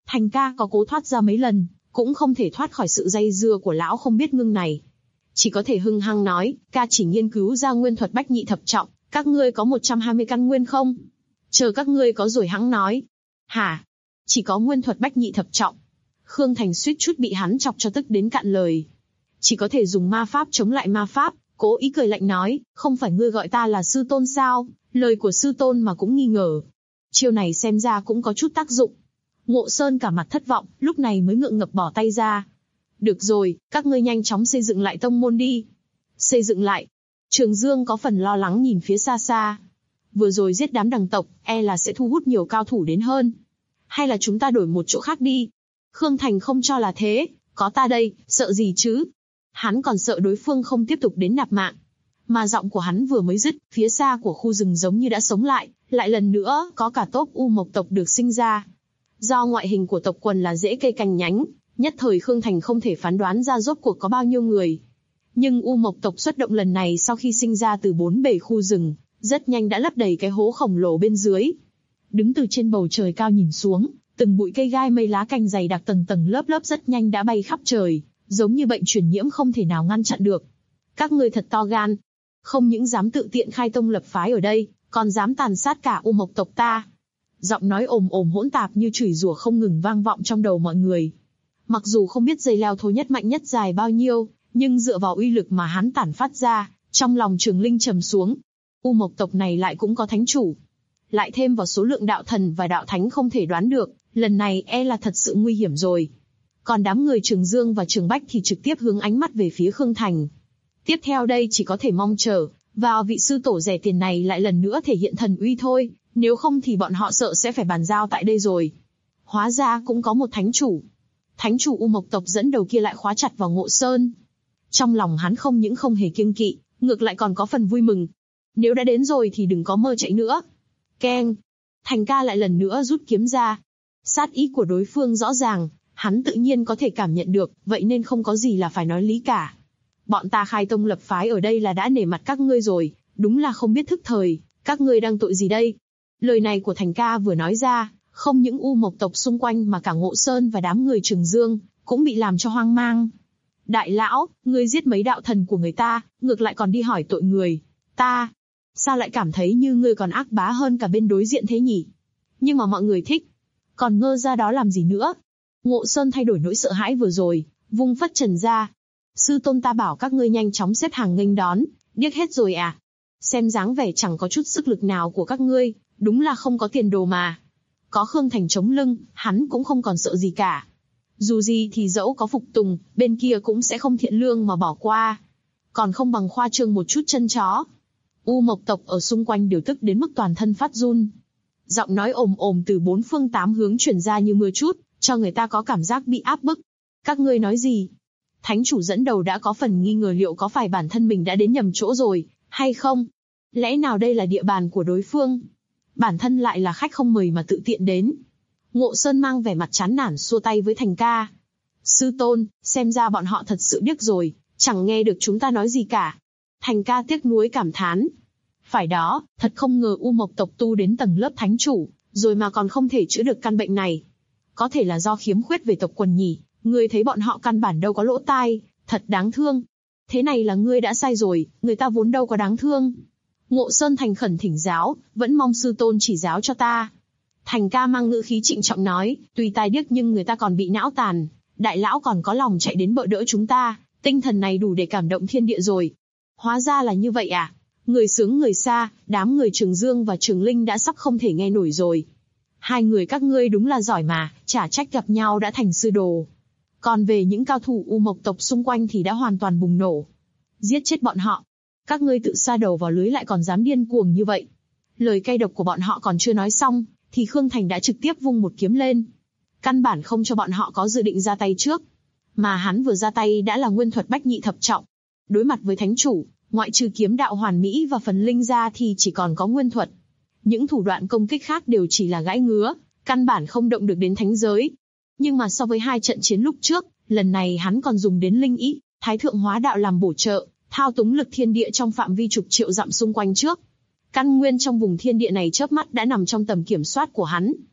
[SPEAKER 2] Thành ca có cố thoát ra mấy lần, cũng không thể thoát khỏi sự dây dưa của lão không biết ngưng này. Chỉ có thể hưng hăng nói, ca chỉ nghiên cứu ra nguyên thuật bách nhị thập trọng, các ngươi có 120 căn nguyên không? Chờ các ngươi có rồi hẵng nói. Hả? Chỉ có nguyên thuật bách nhị thập trọng. Khương Thành suýt chút bị hắn chọc cho tức đến cạn lời. Chỉ có thể dùng ma pháp chống lại ma pháp, cố ý cười lạnh nói, không phải ngươi gọi ta là sư tôn sao? Lời của sư tôn mà cũng nghi ngờ. Chiêu này xem ra cũng có chút tác dụng. Ngộ Sơn cả mặt thất vọng, lúc này mới ngượng ngập bỏ tay ra. Được rồi, các ngươi nhanh chóng xây dựng lại tông môn đi. Xây dựng lại. Trường Dương có phần lo lắng nhìn phía xa xa. Vừa rồi giết đám đằng tộc, e là sẽ thu hút nhiều cao thủ đến hơn. Hay là chúng ta đổi một chỗ khác đi? Khương Thành không cho là thế, có ta đây, sợ gì chứ? Hắn còn sợ đối phương không tiếp tục đến nạp mạng. Mà giọng của hắn vừa mới dứt, phía xa của khu rừng giống như đã sống lại lần nữa có cả tốp U Mộc tộc được sinh ra. Do ngoại hình của tộc quần là rễ cây cành nhánh, nhất thời Khương Thành không thể phán đoán ra rốt cuộc có bao nhiêu người. Nhưng U Mộc tộc xuất động lần này sau khi sinh ra từ bốn bề khu rừng, rất nhanh đã lấp đầy cái hố khổng lồ bên dưới. Đứng từ trên bầu trời cao nhìn xuống, từng bụi cây gai mây lá cành dày đặc tầng tầng lớp lớp rất nhanh đã bay khắp trời, giống như bệnh truyền nhiễm không thể nào ngăn chặn được. Các ngươi thật to gan, không những dám tự tiện khai tông lập phái ở đây, còn dám tàn sát cả U Mộc tộc ta. Giọng nói ồm ồm hỗn tạp như chửi rủa không ngừng vang vọng trong đầu mọi người. Mặc dù không biết dây leo thối nhất mạnh nhất dài bao nhiêu, nhưng dựa vào uy lực mà hắn tản phát ra, trong lòng Trường Linh trầm xuống. U Mộc tộc này lại cũng có thánh chủ. Lại thêm vào số lượng đạo thần và đạo thánh không thể đoán được, lần này e là thật sự nguy hiểm rồi. Còn đám người Trường Dương và Trường Bách thì trực tiếp hướng ánh mắt về phía Khương Thành. Tiếp theo đây chỉ có thể mong chờ vào vị sư tổ rẻ tiền này lại lần nữa thể hiện thần uy thôi, nếu không thì bọn họ sợ sẽ phải bàn giao tại đây rồi. Hóa ra cũng có một thánh chủ. Thánh chủ U Mộc tộc dẫn đầu kia lại khóa chặt vào Ngộ Sơn. Trong lòng hắn không những không hề kiêng kỵ, ngược lại còn có phần vui mừng. Nếu đã đến rồi thì đừng có mơ chạy nữa. Keng. Thành ca lại lần nữa rút kiếm ra. Sát ý của đối phương rõ ràng, hắn tự nhiên có thể cảm nhận được, vậy nên không có gì là phải nói lý cả. Bọn ta khai tông lập phái ở đây là đã nể mặt các ngươi rồi, đúng là không biết thức thời, các ngươi đang tội gì đây? Lời này của Thành ca vừa nói ra, không những U Mộc tộc xung quanh mà cả Ngộ Sơn và đám người Trường Dương cũng bị làm cho hoang mang. Đại lão, ngươi giết mấy đạo thần của người ta, ngược lại còn đi hỏi tội người ta. Sao lại cảm thấy như ngươi còn ác bá hơn cả bên đối diện thế nhỉ? Nhưng mà mọi người thích. Còn ngơ ra đó làm gì nữa? Ngộ Sơn thay đổi nỗi sợ hãi vừa rồi, vung phất trần ra. Sư tôn ta bảo các ngươi nhanh chóng xếp hàng nghênh đón, điếc hết rồi à? Xem dáng vẻ chẳng có chút sức lực nào của các ngươi, đúng là không có tiền đồ mà. Có Khương Thành chống lưng, hắn cũng không còn sợ gì cả. Dù gì thì dẫu có phục tùng, bên kia cũng sẽ không thiện lương mà bỏ qua. Còn không bằng khoa trương một chút chân chó. U Mộc tộc ở xung quanh đều tức đến mức toàn thân phát run. Giọng nói ồm ồm từ bốn phương tám hướng truyền ra như mưa trút, cho người ta có cảm giác bị áp bức. Các ngươi nói gì? Thánh chủ dẫn đầu đã có phần nghi ngờ liệu có phải bản thân mình đã đến nhầm chỗ rồi, hay không? Lẽ nào đây là địa bàn của đối phương? Bản thân lại là khách không mời mà tự tiện đến. Ngộ Sơn mang vẻ mặt chán nản xua tay với Thành ca. Sư tôn, xem ra bọn họ thật sự điếc rồi, chẳng nghe được chúng ta nói gì cả. Thành ca tiếc nuối cảm thán. Phải đó, thật không ngờ U Mộc tộc tu đến tầng lớp thánh chủ, rồi mà còn không thể chữa được căn bệnh này. Có thể là do khiếm khuyết về tộc quần nhỉ, ngươi thấy bọn họ căn bản đâu có lỗ tai, thật đáng thương. Thế này là ngươi đã sai rồi, người ta vốn đâu có đáng thương. Ngộ Sơn thành khẩn thỉnh giáo, vẫn mong sư tôn chỉ giáo cho ta. Thành ca mang ngữ khí trịnh trọng nói, tuy tai điếc nhưng người ta còn bị não tàn, đại lão còn có lòng chạy đến bợ đỡ chúng ta, tinh thần này đủ để cảm động thiên địa rồi. Hóa ra là như vậy à? Người sướng người xa, đám người Trường Dương và Trường Linh đã sắp không thể nghe nổi rồi. Hai người các ngươi đúng là giỏi mà, chả trách gặp nhau đã thành sư đồ. Còn về những cao thủ U Mộc tộc xung quanh thì đã hoàn toàn bùng nổ. Giết chết bọn họ. Các ngươi tự sa đầu vào lưới lại còn dám điên cuồng như vậy. Lời cay độc của bọn họ còn chưa nói xong, thì Khương Thành đã trực tiếp vung một kiếm lên. Căn bản không cho bọn họ có dự định ra tay trước. Mà hắn vừa ra tay đã là nguyên thuật bách nhị thập trọng. Đối mặt với thánh chủ, ngoại trừ kiếm đạo hoàn mỹ và phần linh ra thì chỉ còn có nguyên thuật. Những thủ đoạn công kích khác đều chỉ là gãi ngứa, căn bản không động được đến thánh giới. Nhưng mà so với hai trận chiến lúc trước, lần này hắn còn dùng đến linh ý, thái thượng hóa đạo làm bổ trợ, thao túng lực thiên địa trong phạm vi chục triệu dặm xung quanh trước. Căn nguyên trong vùng thiên địa này chớp mắt đã nằm trong tầm kiểm soát của hắn.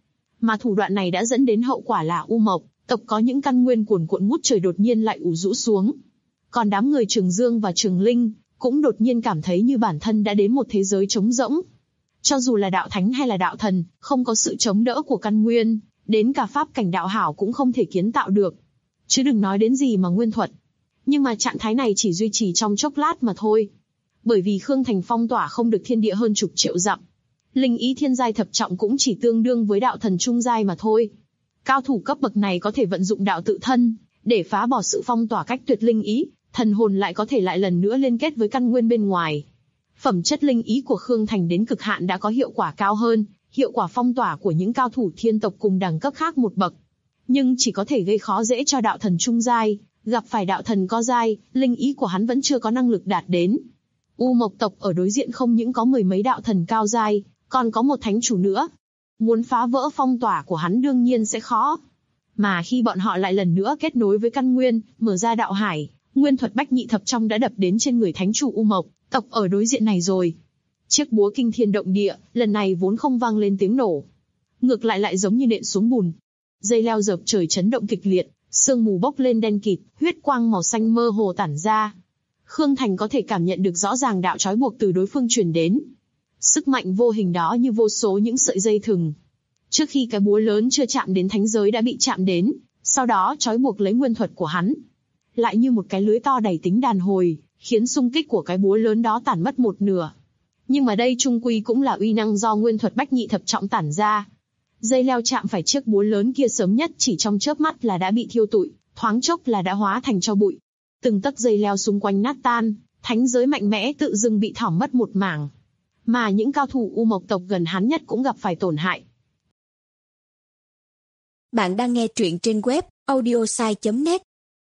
[SPEAKER 2] Mà thủ đoạn này đã dẫn đến hậu quả là U Mộc tộc có những căn nguyên cuồn cuộn ngút trời đột nhiên lại ù rũ xuống. Còn đám người Trường Dương và Trường Linh cũng đột nhiên cảm thấy như bản thân đã đến một thế giới trống rỗng. Cho dù là đạo thánh hay là đạo thần, không có sự chống đỡ của căn nguyên, đến cả pháp cảnh đạo hảo cũng không thể kiến tạo được. Chứ đừng nói đến gì mà nguyên thuật. Nhưng mà trạng thái này chỉ duy trì trong chốc lát mà thôi. Bởi vì Khương Thành phong tỏa không được thiên địa hơn chục triệu dặm. Linh ý thiên giai thập trọng cũng chỉ tương đương với đạo thần trung giai mà thôi. Cao thủ cấp bậc này có thể vận dụng đạo tự thân, để phá bỏ sự phong tỏa cách tuyệt linh ý, thần hồn lại có thể lại lần nữa liên kết với căn nguyên bên ngoài. Phẩm chất linh ý của Khương Thành đến cực hạn đã có hiệu quả cao hơn, hiệu quả phong tỏa của những cao thủ thiên tộc cùng đẳng cấp khác một bậc. Nhưng chỉ có thể gây khó dễ cho đạo thần trung giai, gặp phải đạo thần co giai, linh ý của hắn vẫn chưa có năng lực đạt đến. U Mộc tộc ở đối diện không những có mười mấy đạo thần cao giai, còn có một thánh chủ nữa. Muốn phá vỡ phong tỏa của hắn đương nhiên sẽ khó. Mà khi bọn họ lại lần nữa kết nối với căn nguyên, mở ra đạo hải, nguyên thuật bách nhị thập trong đã đập đến trên người thánh chủ U Mộc tộc ở đối diện này rồi. Chiếc búa kinh thiên động địa, lần này vốn không vang lên tiếng nổ. Ngược lại giống như nện xuống bùn. Dây leo dợp trời chấn động kịch liệt, sương mù bốc lên đen kịt, huyết quang màu xanh mơ hồ tản ra. Khương Thành có thể cảm nhận được rõ ràng đạo trói buộc từ đối phương truyền đến. Sức mạnh vô hình đó như vô số những sợi dây thừng. Trước khi cái búa lớn chưa chạm đến thánh giới đã bị chạm đến, sau đó trói buộc lấy nguyên thuật của hắn. Lại như một cái lưới to đầy tính đàn hồi, khiến xung kích của cái búa lớn đó tản mất một nửa. Nhưng mà đây chung quy cũng là uy năng do nguyên thuật bách nhị thập trọng tản ra. Dây leo chạm phải chiếc búa lớn kia sớm nhất chỉ trong chớp mắt là đã bị thiêu tụi, thoáng chốc là đã hóa thành tro bụi. Từng tấc dây leo xung quanh nát tan, thánh giới mạnh mẽ tự dưng bị thỏm mất một mảng. Mà những cao thủ U Mộc tộc gần hắn nhất cũng gặp phải tổn hại.
[SPEAKER 3] Bạn đang nghe truyện trên web audiosai.net.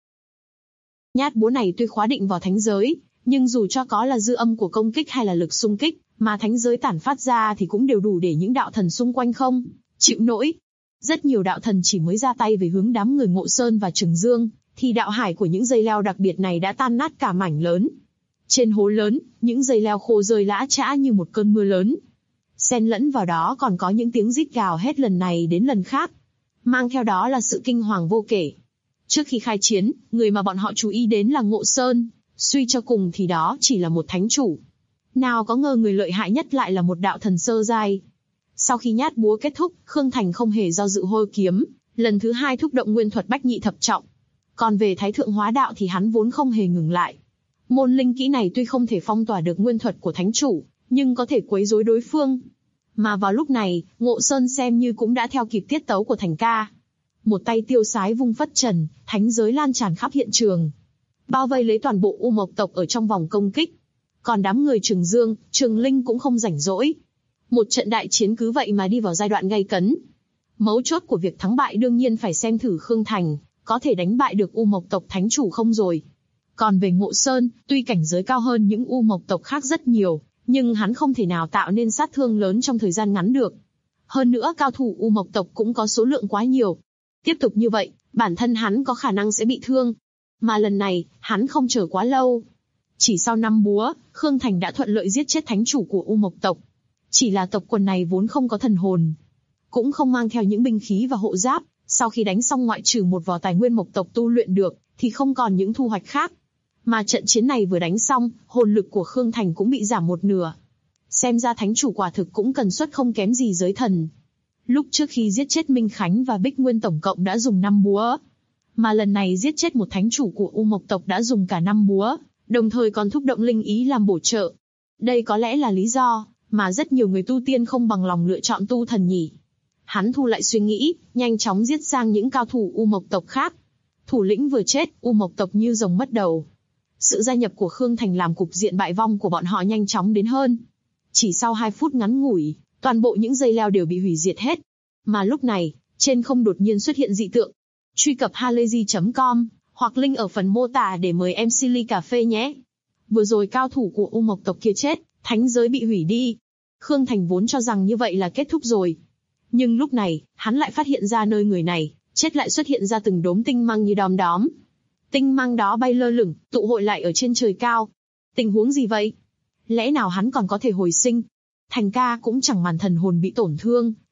[SPEAKER 2] Nhát búa này tuy khóa định vào thánh giới, nhưng dù cho có là dư âm của công kích hay là lực xung kích, mà thánh giới tản phát ra thì cũng đều đủ để những đạo thần xung quanh không chịu nổi. Rất nhiều đạo thần chỉ mới ra tay về hướng đám người Ngộ Sơn và Trường Dương, thì đạo hải của những dây leo đặc biệt này đã tan nát cả mảnh lớn. Trên hố lớn, những dây leo khô rơi lã chã như một cơn mưa lớn. Xen lẫn vào đó còn có những tiếng rít gào hết lần này đến lần khác. Mang theo đó là sự kinh hoàng vô kể. Trước khi khai chiến, người mà bọn họ chú ý đến là Ngộ Sơn, suy cho cùng thì đó chỉ là một thánh chủ. Nào có ngờ người lợi hại nhất lại là một đạo thần sơ giai. Sau khi nhát búa kết thúc, Khương Thành không hề do dự hôi kiếm, lần thứ hai thúc động nguyên thuật bách nhị thập trọng. Còn về Thái Thượng Hóa Đạo thì hắn vốn không hề ngừng lại. Môn linh kỹ này tuy không thể phong tỏa được nguyên thuật của thánh chủ, nhưng có thể quấy rối đối phương. Mà vào lúc này, Ngộ Sơn xem như cũng đã theo kịp tiết tấu của Thành ca. Một tay tiêu sái vung phất trần, thánh giới lan tràn khắp hiện trường, bao vây lấy toàn bộ U Mộc tộc ở trong vòng công kích. Còn đám người Trường Dương, Trường Linh cũng không rảnh rỗi. Một trận đại chiến cứ vậy mà đi vào giai đoạn gay cấn. Mấu chốt của việc thắng bại đương nhiên phải xem thử Khương Thành có thể đánh bại được U Mộc tộc thánh chủ không rồi. Còn về Ngộ Sơn, tuy cảnh giới cao hơn những U Mộc tộc khác rất nhiều, nhưng hắn không thể nào tạo nên sát thương lớn trong thời gian ngắn được. Hơn nữa cao thủ U Mộc tộc cũng có số lượng quá nhiều. Tiếp tục như vậy, bản thân hắn có khả năng sẽ bị thương. Mà lần này, hắn không chờ quá lâu. Chỉ sau 5 búa, Khương Thành đã thuận lợi giết chết thánh chủ của U Mộc tộc. Chỉ là tộc quần này vốn không có thần hồn, cũng không mang theo những binh khí và hộ giáp, sau khi đánh xong ngoại trừ một vò tài nguyên mộc tộc tu luyện được, thì không còn những thu hoạch khác. Mà trận chiến này vừa đánh xong, hồn lực của Khương Thành cũng bị giảm một nửa. Xem ra thánh chủ quả thực cũng cần suất không kém gì giới thần. Lúc trước khi giết chết Minh Khánh và Bích Nguyên tổng cộng đã dùng 5 búa. Mà lần này giết chết một thánh chủ của U Mộc tộc đã dùng cả 5 búa, đồng thời còn thúc động linh ý làm bổ trợ. Đây có lẽ là lý do mà rất nhiều người tu tiên không bằng lòng lựa chọn tu thần nhỉ. Hắn thu lại suy nghĩ, nhanh chóng giết sang những cao thủ U Mộc tộc khác. Thủ lĩnh vừa chết, U Mộc tộc như rồng mất đầu. Sự gia nhập của Khương Thành làm cục diện bại vong của bọn họ nhanh chóng đến hơn. Chỉ sau 2 phút ngắn ngủi, toàn bộ những dây leo đều bị hủy diệt hết. Mà lúc này, trên không đột nhiên xuất hiện dị tượng. Truy cập halayzi.com hoặc link ở phần mô tả để mời em Silly cà phê nhé. Vừa rồi cao thủ của U Mộc tộc kia chết, thánh giới bị hủy đi. Khương Thành vốn cho rằng như vậy là kết thúc rồi. Nhưng lúc này, hắn lại phát hiện ra nơi người này chết lại xuất hiện ra từng đốm tinh mang như đom đóm. Tinh mang đó bay lơ lửng, tụ hội lại ở trên trời cao. Tình huống gì vậy? Lẽ nào hắn còn có thể hồi sinh? Thành ca cũng chẳng màn thần hồn bị tổn thương,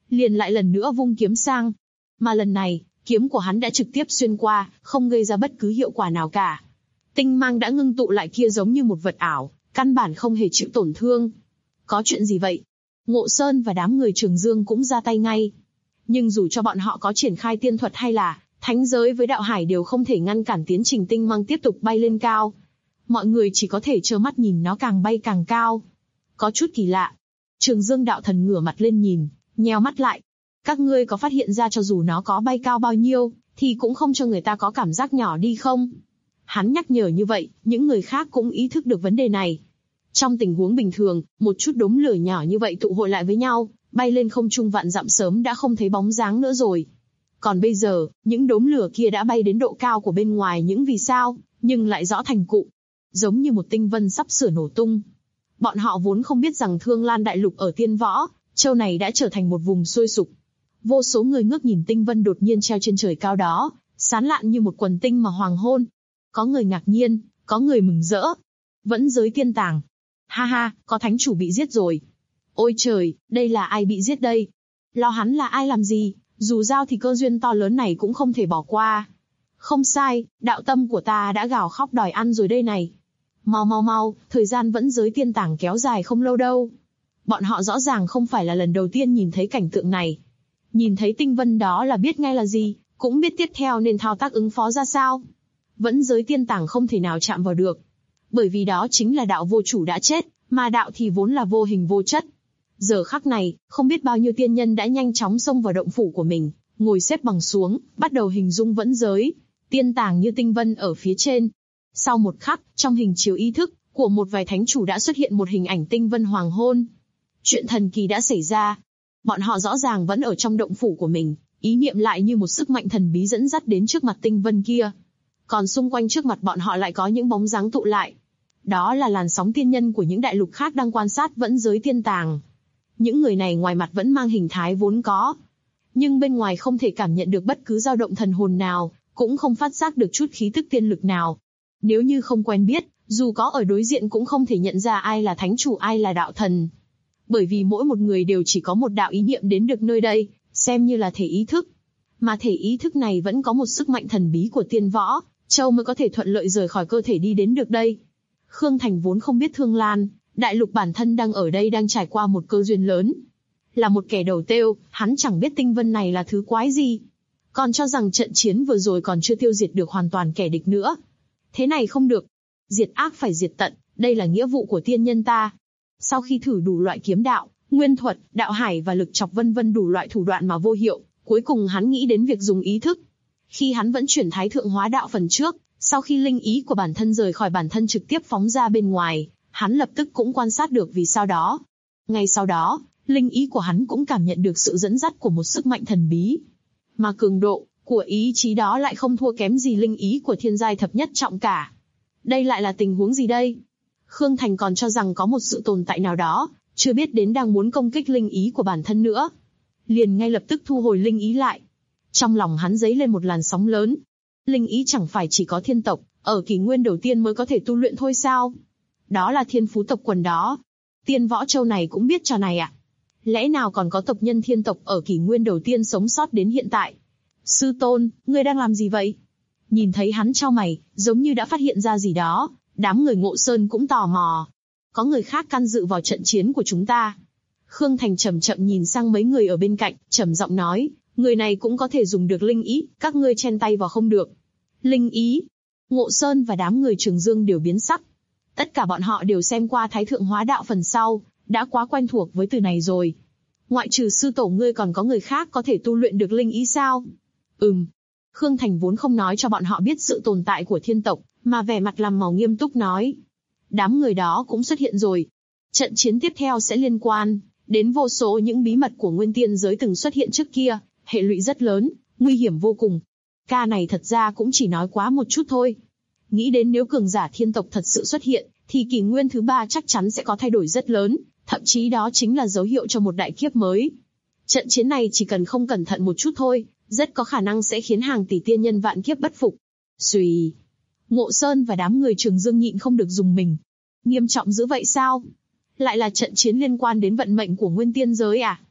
[SPEAKER 2] liền lại lần nữa vung kiếm sang. Mà lần này, kiếm của hắn đã trực tiếp xuyên qua, không gây ra bất cứ hiệu quả nào cả. Tinh mang đã ngưng tụ lại kia giống như một vật ảo, căn bản không hề chịu tổn thương. Có chuyện gì vậy? Ngộ Sơn và đám người Trường Dương cũng ra tay ngay. Nhưng dù cho bọn họ có triển khai tiên thuật hay là thánh giới với đạo hải đều không thể ngăn cản tiến trình tinh mang tiếp tục bay lên cao. Mọi người chỉ có thể trơ mắt nhìn nó càng bay càng cao. Có chút kỳ lạ. Trường Dương đạo thần ngửa mặt lên nhìn, nheo mắt lại. Các ngươi có phát hiện ra cho dù nó có bay cao bao nhiêu, thì cũng không cho người ta có cảm giác nhỏ đi không? Hắn nhắc nhở như vậy, những người khác cũng ý thức được vấn đề này. Trong tình huống bình thường, một chút đốm lửa nhỏ như vậy tụ hội lại với nhau, bay lên không trung vạn dặm sớm đã không thấy bóng dáng nữa rồi. Còn bây giờ, những đốm lửa kia đã bay đến độ cao của bên ngoài những vì sao, nhưng lại rõ thành cụ. Giống như một tinh vân sắp sửa nổ tung. Bọn họ vốn không biết rằng Thương Lan Đại Lục ở Tiên Võ, châu này đã trở thành một vùng sôi sục. Vô số người ngước nhìn tinh vân đột nhiên treo trên trời cao đó, sán lạn như một quần tinh mà hoàng hôn. Có người ngạc nhiên, có người mừng rỡ. Vẫn giới tiên tàng. Ha ha, có thánh chủ bị giết rồi. Ôi trời, đây là ai bị giết đây? Lo hắn là ai làm gì, dù sao thì cơ duyên to lớn này cũng không thể bỏ qua. Không sai, đạo tâm của ta đã gào khóc đòi ăn rồi đây này. Mau mau mau, thời gian vẫn giới tiên tàng kéo dài không lâu đâu. Bọn họ rõ ràng không phải là lần đầu tiên nhìn thấy cảnh tượng này. Nhìn thấy tinh vân đó là biết ngay là gì, cũng biết tiếp theo nên thao tác ứng phó ra sao. Vẫn giới tiên tàng không thể nào chạm vào được. Bởi vì đó chính là đạo vô chủ đã chết, mà đạo thì vốn là vô hình vô chất. Giờ khắc này, không biết bao nhiêu tiên nhân đã nhanh chóng xông vào động phủ của mình, ngồi xếp bằng xuống, bắt đầu hình dung vẫn giới. Tiên tàng như tinh vân ở phía trên. Sau một khắc, trong hình chiếu ý thức của một vài thánh chủ đã xuất hiện một hình ảnh tinh vân hoàng hôn. Chuyện thần kỳ đã xảy ra. Bọn họ rõ ràng vẫn ở trong động phủ của mình, ý niệm lại như một sức mạnh thần bí dẫn dắt đến trước mặt tinh vân kia. Còn xung quanh trước mặt bọn họ lại có những bóng dáng tụ lại. Đó là làn sóng tiên nhân của những đại lục khác đang quan sát vẫn giới tiên tàng. Những người này ngoài mặt vẫn mang hình thái vốn có, nhưng bên ngoài không thể cảm nhận được bất cứ dao động thần hồn nào, cũng không phát giác được chút khí tức tiên lực nào. Nếu như không quen biết, dù có ở đối diện cũng không thể nhận ra ai là thánh chủ ai là đạo thần. Bởi vì mỗi một người đều chỉ có một đạo ý niệm đến được nơi đây, xem như là thể ý thức. Mà thể ý thức này vẫn có một sức mạnh thần bí của Tiên Võ, châu mới có thể thuận lợi rời khỏi cơ thể đi đến được đây. Khương Thành vốn không biết Thương Lan Đại Lục bản thân đang ở đây đang trải qua một cơ duyên lớn. Là một kẻ đầu têu, hắn chẳng biết tinh vân này là thứ quái gì. Còn cho rằng trận chiến vừa rồi còn chưa tiêu diệt được hoàn toàn kẻ địch nữa. Thế này không được. Diệt ác phải diệt tận, đây là nghĩa vụ của tiên nhân ta. Sau khi thử đủ loại kiếm đạo, nguyên thuật, đạo hải và lực chọc vân vân đủ loại thủ đoạn mà vô hiệu, cuối cùng hắn nghĩ đến việc dùng ý thức. Khi hắn vẫn chuyển thái thượng hóa đạo phần trước, sau khi linh ý của bản thân rời khỏi bản thân trực tiếp phóng ra bên ngoài, hắn lập tức cũng quan sát được vì sao đó. Ngay sau đó, linh ý của hắn cũng cảm nhận được sự dẫn dắt của một sức mạnh thần bí. Mà cường độ của ý chí đó lại không thua kém gì linh ý của thiên giai thập nhất trọng cả. Đây lại là tình huống gì đây? Khương Thành còn cho rằng có một sự tồn tại nào đó, chưa biết đến đang muốn công kích linh ý của bản thân nữa. Liền ngay lập tức thu hồi linh ý lại. Trong lòng hắn dấy lên một làn sóng lớn. Linh ý chẳng phải chỉ có thiên tộc, ở kỷ nguyên đầu tiên mới có thể tu luyện thôi sao? Đó là thiên phú tộc quần đó. Tiên Võ Châu này cũng biết trò này à? Lẽ nào còn có tộc nhân thiên tộc ở kỷ nguyên đầu tiên sống sót đến hiện tại? Sư tôn, ngươi đang làm gì vậy? Nhìn thấy hắn chau mày, giống như đã phát hiện ra gì đó, đám người Ngộ Sơn cũng tò mò. Có người khác can dự vào trận chiến của chúng ta. Khương Thành chậm chậm nhìn sang mấy người ở bên cạnh, trầm giọng nói, người này cũng có thể dùng được linh ý, các ngươi chen tay vào không được. Linh ý? Ngộ Sơn và đám người Trường Dương đều biến sắc. Tất cả bọn họ đều xem qua Thái Thượng Hóa Đạo phần sau, đã quá quen thuộc với từ này rồi. Ngoại trừ sư tổ ngươi còn có người khác có thể tu luyện được linh ý sao? Khương Thành vốn không nói cho bọn họ biết sự tồn tại của thiên tộc, mà vẻ mặt làm màu nghiêm túc nói. Đám người đó cũng xuất hiện rồi. Trận chiến tiếp theo sẽ liên quan đến vô số những bí mật của nguyên tiên giới từng xuất hiện trước kia, hệ lụy rất lớn, nguy hiểm vô cùng. Ca này thật ra cũng chỉ nói quá một chút thôi. Nghĩ đến nếu cường giả thiên tộc thật sự xuất hiện, thì kỷ nguyên thứ 3 chắc chắn sẽ có thay đổi rất lớn, thậm chí đó chính là dấu hiệu cho một đại kiếp mới. Trận chiến này chỉ cần không cẩn thận một chút thôi, rất có khả năng sẽ khiến hàng tỷ tiên nhân vạn kiếp bất phục. Xùy. Ngộ Sơn và đám người Trường Dương nhịn không được dùng mình. Nghiêm trọng dữ vậy sao? Lại là trận chiến liên quan đến vận mệnh của nguyên tiên giới à?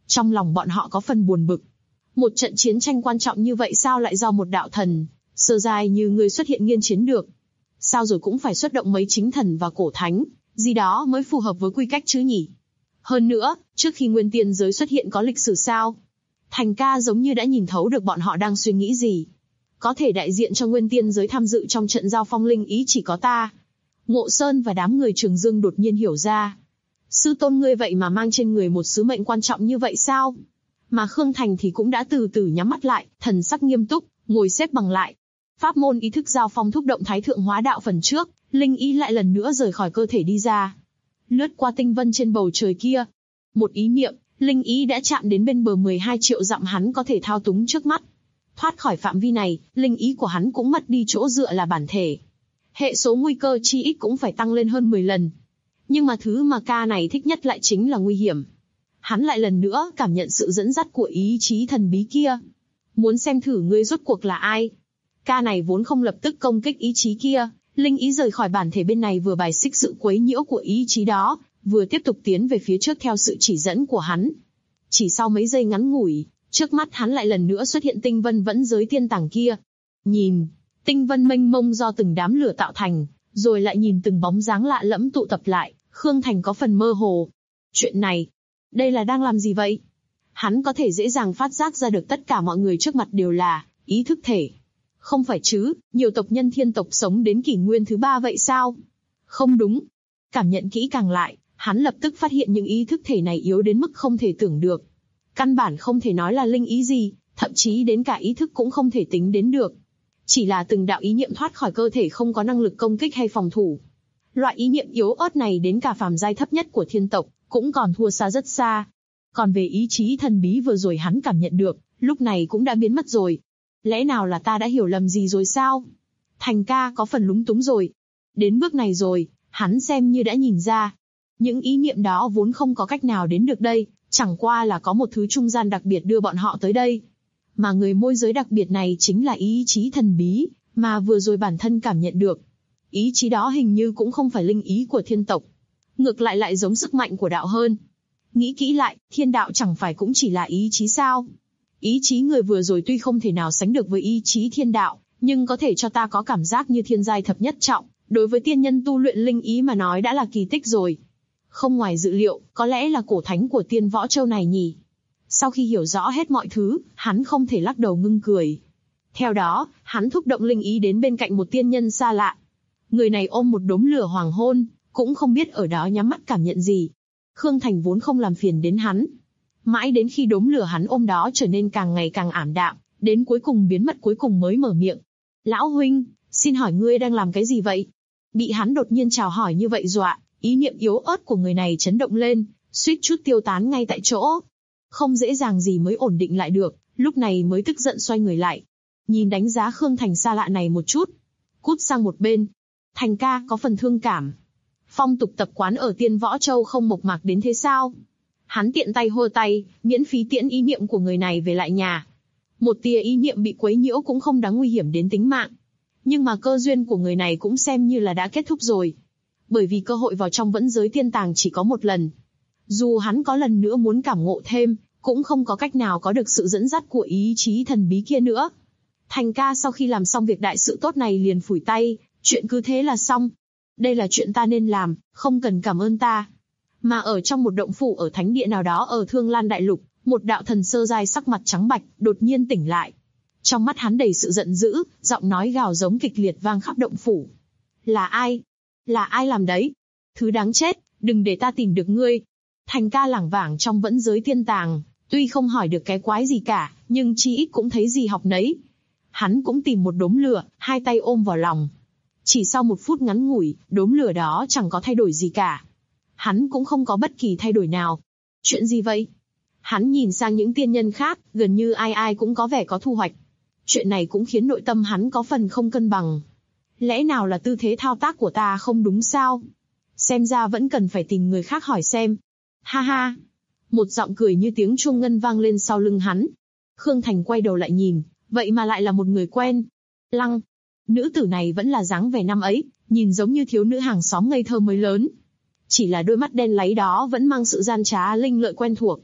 [SPEAKER 2] Trong lòng bọn họ có phần buồn bực. Một trận chiến tranh quan trọng như vậy sao lại do một đạo thần sơ giai như ngươi xuất hiện nghiên chiến được? Sao rồi cũng phải xuất động mấy chính thần và cổ thánh, gì đó mới phù hợp với quy cách chứ nhỉ? Hơn nữa, trước khi nguyên tiên giới xuất hiện có lịch sử sao? Thành ca giống như đã nhìn thấu được bọn họ đang suy nghĩ gì. Có thể đại diện cho nguyên tiên giới tham dự trong trận giao phong linh ý chỉ có ta. Ngộ Sơn và đám người Trường Dương đột nhiên hiểu ra. Sư tôn ngươi vậy mà mang trên người một sứ mệnh quan trọng như vậy sao? Mà Khương Thành thì cũng đã từ từ nhắm mắt lại, thần sắc nghiêm túc, ngồi xếp bằng lại. Pháp môn ý thức giao phong thúc động thái thượng hóa đạo phần trước, linh ý lại lần nữa rời khỏi cơ thể đi ra. Lướt qua tinh vân trên bầu trời kia. Một ý niệm, linh ý đã chạm đến bên bờ 12 triệu dặm hắn có thể thao túng trước mắt. Thoát khỏi phạm vi này, linh ý của hắn cũng mất đi chỗ dựa là bản thể. Hệ số nguy cơ chi ít cũng phải tăng lên hơn 10 lần. Nhưng mà thứ mà ca này thích nhất lại chính là nguy hiểm. Hắn lại lần nữa cảm nhận sự dẫn dắt của ý chí thần bí kia. Muốn xem thử ngươi rốt cuộc là ai. Ca này vốn không lập tức công kích ý chí kia, linh ý rời khỏi bản thể bên này vừa bài xích sự quấy nhiễu của ý chí đó, vừa tiếp tục tiến về phía trước theo sự chỉ dẫn của hắn. Chỉ sau mấy giây ngắn ngủi, trước mắt hắn lại lần nữa xuất hiện tinh vân vẫn giới tiên tàng kia. Nhìn, tinh vân mênh mông do từng đám lửa tạo thành, rồi lại nhìn từng bóng dáng lạ lẫm tụ tập lại, Khương Thành có phần mơ hồ. Chuyện này, đây là đang làm gì vậy? Hắn có thể dễ dàng phát giác ra được tất cả mọi người trước mặt đều là ý thức thể. Không phải chứ, nhiều tộc nhân thiên tộc sống đến kỷ nguyên thứ 3 vậy sao? Không đúng. Cảm nhận kỹ càng lại, hắn lập tức phát hiện những ý thức thể này yếu đến mức không thể tưởng được. Căn bản không thể nói là linh ý gì, thậm chí đến cả ý thức cũng không thể tính đến được. Chỉ là từng đạo ý niệm thoát khỏi cơ thể không có năng lực công kích hay phòng thủ. Loại ý niệm yếu ớt này đến cả phàm giai thấp nhất của thiên tộc, cũng còn thua xa rất xa. Còn về ý chí thần bí vừa rồi hắn cảm nhận được, lúc này cũng đã biến mất rồi. Lẽ nào là ta đã hiểu lầm gì rồi sao? Thành ca có phần lúng túng rồi. Đến bước này rồi, hắn xem như đã nhìn ra. Những ý niệm đó vốn không có cách nào đến được đây, chẳng qua là có một thứ trung gian đặc biệt đưa bọn họ tới đây. Mà người môi giới đặc biệt này chính là ý chí thần bí, mà vừa rồi bản thân cảm nhận được. Ý chí đó hình như cũng không phải linh ý của thiên tộc. Ngược lại lại giống sức mạnh của đạo hơn. Nghĩ kỹ lại, thiên đạo chẳng phải cũng chỉ là ý chí sao? Ý chí người vừa rồi tuy không thể nào sánh được với ý chí thiên đạo, nhưng có thể cho ta có cảm giác như thiên giai thập nhất trọng, đối với tiên nhân tu luyện linh ý mà nói đã là kỳ tích rồi. Không ngoài dự liệu, có lẽ là cổ thánh của Tiên Võ Châu này nhỉ? Sau khi hiểu rõ hết mọi thứ, hắn không thể lắc đầu ngưng cười. Theo đó, hắn thúc động linh ý đến bên cạnh một tiên nhân xa lạ. Người này ôm một đốm lửa hoàng hôn, cũng không biết ở đó nhắm mắt cảm nhận gì. Khương Thành vốn không làm phiền đến hắn. Mãi đến khi đốm lửa hắn ôm đó trở nên càng ngày càng ảm đạm, đến cuối cùng biến mất cuối cùng mới mở miệng. Lão huynh, xin hỏi ngươi đang làm cái gì vậy? Bị hắn đột nhiên chào hỏi như vậy dọa, ý niệm yếu ớt của người này chấn động lên, suýt chút tiêu tán ngay tại chỗ. Không dễ dàng gì mới ổn định lại được, lúc này mới tức giận xoay người lại. Nhìn đánh giá Khương Thành xa lạ này một chút. Cút sang một bên. Thành ca có phần thương cảm. Phong tục tập quán ở Tiên Võ Châu không mộc mạc đến thế sao? Hắn tiện tay hô tay, miễn phí tiễn ý niệm của người này về lại nhà. Một tia ý niệm bị quấy nhiễu cũng không đáng nguy hiểm đến tính mạng. Nhưng mà cơ duyên của người này cũng xem như là đã kết thúc rồi. Bởi vì cơ hội vào trong vẫn giới tiên tàng chỉ có một lần. Dù hắn có lần nữa muốn cảm ngộ thêm, cũng không có cách nào có được sự dẫn dắt của ý chí thần bí kia nữa. Thành ca sau khi làm xong việc đại sự tốt này liền phủi tay, chuyện cứ thế là xong. Đây là chuyện ta nên làm, không cần cảm ơn ta. Mà ở trong một động phủ ở thánh địa nào đó ở Thương Lan Đại Lục, một đạo thần sơ giai sắc mặt trắng bạch, đột nhiên tỉnh lại. Trong mắt hắn đầy sự giận dữ, giọng nói gào giống kịch liệt vang khắp động phủ. Là ai? Là ai làm đấy? Thứ đáng chết, đừng để ta tìm được ngươi. Thành ca lảng vảng trong vẫn giới tiên tàng, tuy không hỏi được cái quái gì cả, nhưng chi ít cũng thấy gì học nấy. Hắn cũng tìm một đốm lửa, hai tay ôm vào lòng. Chỉ sau một phút ngắn ngủi, đốm lửa đó chẳng có thay đổi gì cả. Hắn cũng không có bất kỳ thay đổi nào. Chuyện gì vậy? Hắn nhìn sang những tiên nhân khác, gần như ai ai cũng có vẻ có thu hoạch. Chuyện này cũng khiến nội tâm hắn có phần không cân bằng. Lẽ nào là tư thế thao tác của ta không đúng sao? Xem ra vẫn cần phải tìm người khác hỏi xem. Ha ha! Một giọng cười như tiếng chuông ngân vang lên sau lưng hắn. Khương Thành quay đầu lại nhìn, vậy mà lại là một người quen. Lăng! Nữ tử này vẫn là dáng vẻ năm ấy, nhìn giống như thiếu nữ hàng xóm ngây thơ mới lớn. Chỉ là đôi mắt đen láy đó vẫn mang sự gian trá linh lợi quen thuộc.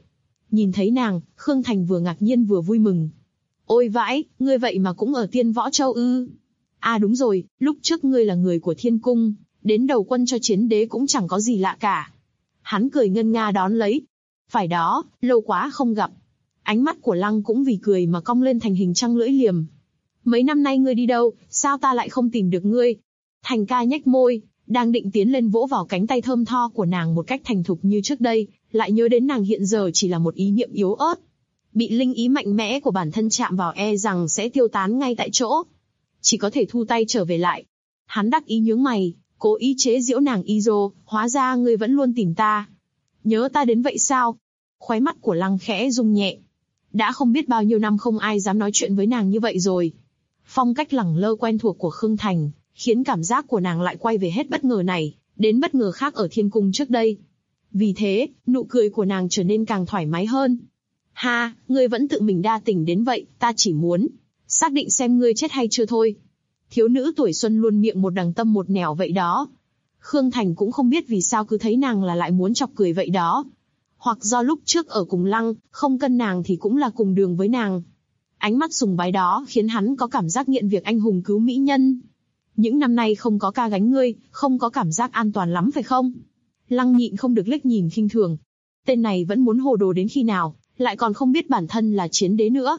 [SPEAKER 2] Nhìn thấy nàng, Khương Thành vừa ngạc nhiên vừa vui mừng. Ôi vãi, ngươi vậy mà cũng ở Tiên Võ Châu ư? À đúng rồi, lúc trước ngươi là người của Thiên Cung, đến đầu quân cho Chiến Đế cũng chẳng có gì lạ cả. Hắn cười ngân nga đón lấy. Phải đó, lâu quá không gặp. Ánh mắt của Lăng cũng vì cười mà cong lên thành hình trăng lưỡi liềm. Mấy năm nay ngươi đi đâu, sao ta lại không tìm được ngươi? Thành ca nhếch môi, đang định tiến lên vỗ vào cánh tay thơm tho của nàng một cách thành thục như trước đây, lại nhớ đến nàng hiện giờ chỉ là một ý niệm yếu ớt. Bị linh ý mạnh mẽ của bản thân chạm vào e rằng sẽ tiêu tán ngay tại chỗ. Chỉ có thể thu tay trở về lại. Hắn đắc ý nhướng mày, cố ý chế giễu nàng Izo, hóa ra ngươi vẫn luôn tìm ta. Nhớ ta đến vậy sao? Khóe mắt của Lăng khẽ rung nhẹ. Đã không biết bao nhiêu năm không ai dám nói chuyện với nàng như vậy rồi. Phong cách lẳng lơ quen thuộc của Khương Thành, khiến cảm giác của nàng lại quay về hết bất ngờ này, đến bất ngờ khác ở Thiên Cung trước đây. Vì thế, nụ cười của nàng trở nên càng thoải mái hơn. Ha, ngươi vẫn tự mình đa tình đến vậy, ta chỉ muốn xác định xem ngươi chết hay chưa thôi. Thiếu nữ tuổi xuân luôn miệng một đằng tâm một nẻo vậy đó. Khương Thành cũng không biết vì sao cứ thấy nàng là lại muốn chọc cười vậy đó. Hoặc do lúc trước ở cùng Lăng, không cân nàng thì cũng là cùng đường với nàng. Ánh mắt sùng bái đó khiến hắn có cảm giác nghiện việc anh hùng cứu mỹ nhân. Những năm nay không có ca gánh ngươi, không có cảm giác an toàn lắm phải không? Lăng nhịn không được liếc nhìn khinh thường. Tên này vẫn muốn hồ đồ đến khi nào, lại còn không biết bản thân là Chiến Đế nữa.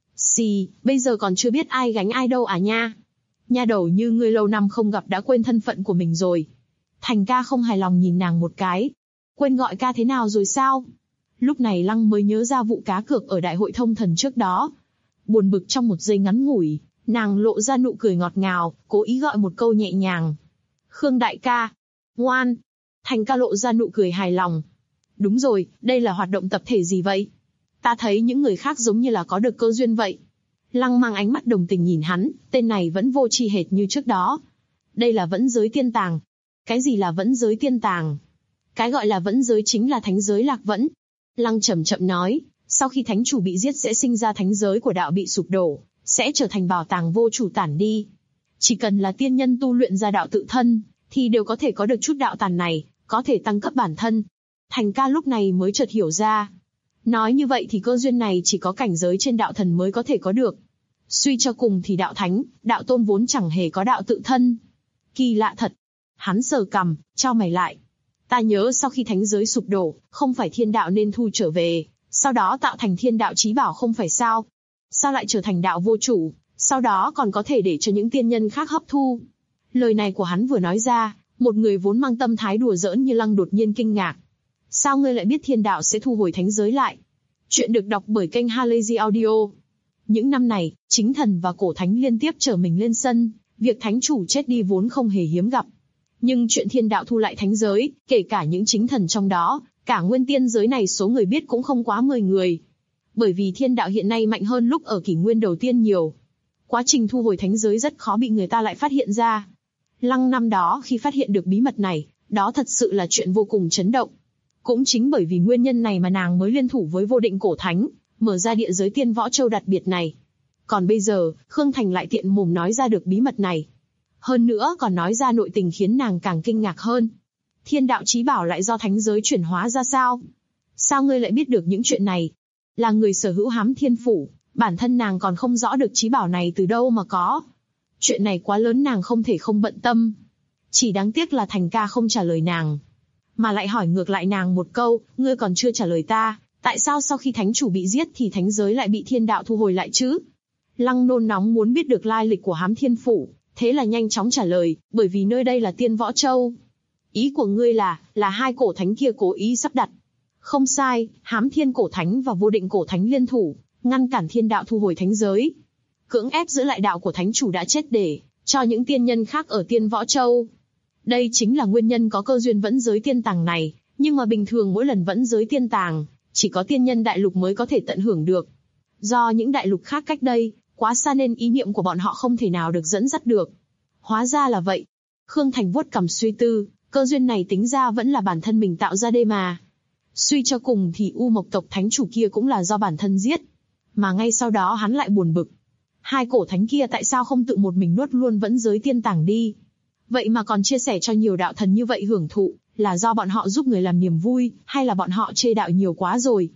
[SPEAKER 2] Xì, bây giờ còn chưa biết ai gánh ai đâu à nha. Nha đầu như ngươi lâu năm không gặp đã quên thân phận của mình rồi. Thành ca không hài lòng nhìn nàng một cái. Quên gọi ca thế nào rồi sao? Lúc này Lăng mới nhớ ra vụ cá cược ở đại hội thông thần trước đó. Buồn bực trong một giây ngắn ngủi, nàng lộ ra nụ cười ngọt ngào, cố ý gọi một câu nhẹ nhàng. Khương đại ca. Ngoan. Thành ca lộ ra nụ cười hài lòng. Đúng rồi, đây là hoạt động tập thể gì vậy? Ta thấy những người khác giống như là có được cơ duyên vậy. Lăng mang ánh mắt đồng tình nhìn hắn, tên này vẫn vô tri hệt như trước đó. Đây là vẫn giới tiên tàng. Cái gì là vẫn giới tiên tàng? Cái gọi là vẫn giới chính là thánh giới Lạc Vẫn. Lăng chậm chậm nói, sau khi thánh chủ bị giết sẽ sinh ra thánh giới của đạo bị sụp đổ, sẽ trở thành bảo tàng vô chủ tản đi. Chỉ cần là tiên nhân tu luyện ra đạo tự thân, thì đều có thể có được chút đạo tàn này, có thể tăng cấp bản thân. Thành ca lúc này mới chợt hiểu ra. Nói như vậy thì cơ duyên này chỉ có cảnh giới trên đạo thần mới có thể có được. Suy cho cùng thì đạo thánh, đạo tôn vốn chẳng hề có đạo tự thân. Kỳ lạ thật. Hắn sờ cằm, chau mày lại. Ta nhớ sau khi thánh giới sụp đổ, không phải thiên đạo nên thu trở về, sau đó tạo thành thiên đạo chí bảo không phải sao? Sao lại trở thành đạo vô chủ, sau đó còn có thể để cho những tiên nhân khác hấp thu? Lời này của hắn vừa nói ra, một người vốn mang tâm thái đùa giỡn như Lăng đột nhiên kinh ngạc. Sao ngươi lại biết thiên đạo sẽ thu hồi thánh giới lại? Chuyện được đọc bởi kênh Halazy Audio. Những năm này, chính thần và cổ thánh liên tiếp trở mình lên sân, việc thánh chủ chết đi vốn không hề hiếm gặp. Nhưng chuyện thiên đạo thu lại thánh giới, kể cả những chính thần trong đó, cả nguyên tiên giới này số người biết cũng không quá 10 người. Bởi vì thiên đạo hiện nay mạnh hơn lúc ở kỷ nguyên đầu tiên nhiều. Quá trình thu hồi thánh giới rất khó bị người ta lại phát hiện ra. Lăng năm đó khi phát hiện được bí mật này, đó thật sự là chuyện vô cùng chấn động. Cũng chính bởi vì nguyên nhân này mà nàng mới liên thủ với vô định cổ thánh, mở ra địa giới Tiên Võ Châu đặc biệt này. Còn bây giờ, Khương Thành lại tiện mồm nói ra được bí mật này. Hơn nữa còn nói ra nội tình khiến nàng càng kinh ngạc hơn. Thiên đạo chí bảo lại do thánh giới chuyển hóa ra sao? Sao ngươi lại biết được những chuyện này? Là người sở hữu Hám Thiên Phủ, bản thân nàng còn không rõ được chí bảo này từ đâu mà có. Chuyện này quá lớn nàng không thể không bận tâm. Chỉ đáng tiếc là Thành ca không trả lời nàng. Mà lại hỏi ngược lại nàng một câu, ngươi còn chưa trả lời ta, tại sao sau khi thánh chủ bị giết thì thánh giới lại bị thiên đạo thu hồi lại chứ? Lăng nôn nóng muốn biết được lai lịch của Hám Thiên Phủ, thế là nhanh chóng trả lời, bởi vì nơi đây là Tiên Võ Châu. Ý của ngươi là hai cổ thánh kia cố ý sắp đặt. Không sai, Hám Thiên cổ thánh và vô định cổ thánh liên thủ, ngăn cản thiên đạo thu hồi thánh giới. Cưỡng ép giữ lại đạo của thánh chủ đã chết để cho những tiên nhân khác ở Tiên Võ Châu. Đây chính là nguyên nhân có cơ duyên vẫn giới tiên tàng này, nhưng mà bình thường mỗi lần vẫn giới tiên tàng, chỉ có tiên nhân đại lục mới có thể tận hưởng được. Do những đại lục khác cách đây, quá xa nên ý niệm của bọn họ không thể nào được dẫn dắt được. Hóa ra là vậy. Khương Thành vuốt cằm suy tư, cơ duyên này tính ra vẫn là bản thân mình tạo ra đây mà. Suy cho cùng thì U Mộc tộc thánh chủ kia cũng là do bản thân giết. Mà ngay sau đó hắn lại buồn bực. Hai cổ thánh kia tại sao không tự một mình nuốt luôn vẫn giới tiên tàng đi? Vậy mà còn chia sẻ cho nhiều đạo thần như vậy hưởng thụ, là do bọn họ giúp người làm niềm vui, hay là bọn họ chê đạo nhiều quá rồi?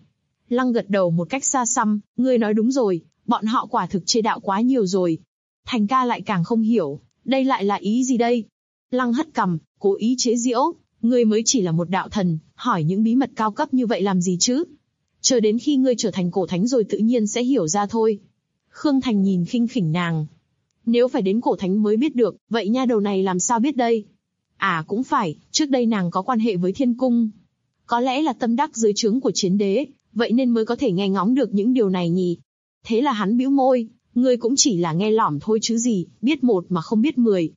[SPEAKER 2] Lăng gật đầu một cách xa xăm, ngươi nói đúng rồi, bọn họ quả thực chê đạo quá nhiều rồi. Thành ca lại càng không hiểu, đây lại là ý gì đây? Lăng hất cằm, cố ý chế giễu, ngươi mới chỉ là một đạo thần, hỏi những bí mật cao cấp như vậy làm gì chứ? Chờ đến khi ngươi trở thành cổ thánh rồi tự nhiên sẽ hiểu ra thôi. Khương Thành nhìn khinh khỉnh nàng. Nếu phải đến cổ thánh mới biết được, vậy nha đầu này làm sao biết đây? À cũng phải, trước đây nàng có quan hệ với thiên cung. Có lẽ là tâm đắc dưới trướng của chiến đế, vậy nên mới có thể nghe ngóng được những điều này nhỉ. Thế là hắn bĩu môi, ngươi cũng chỉ là nghe lỏm thôi chứ gì, biết một mà không biết mười.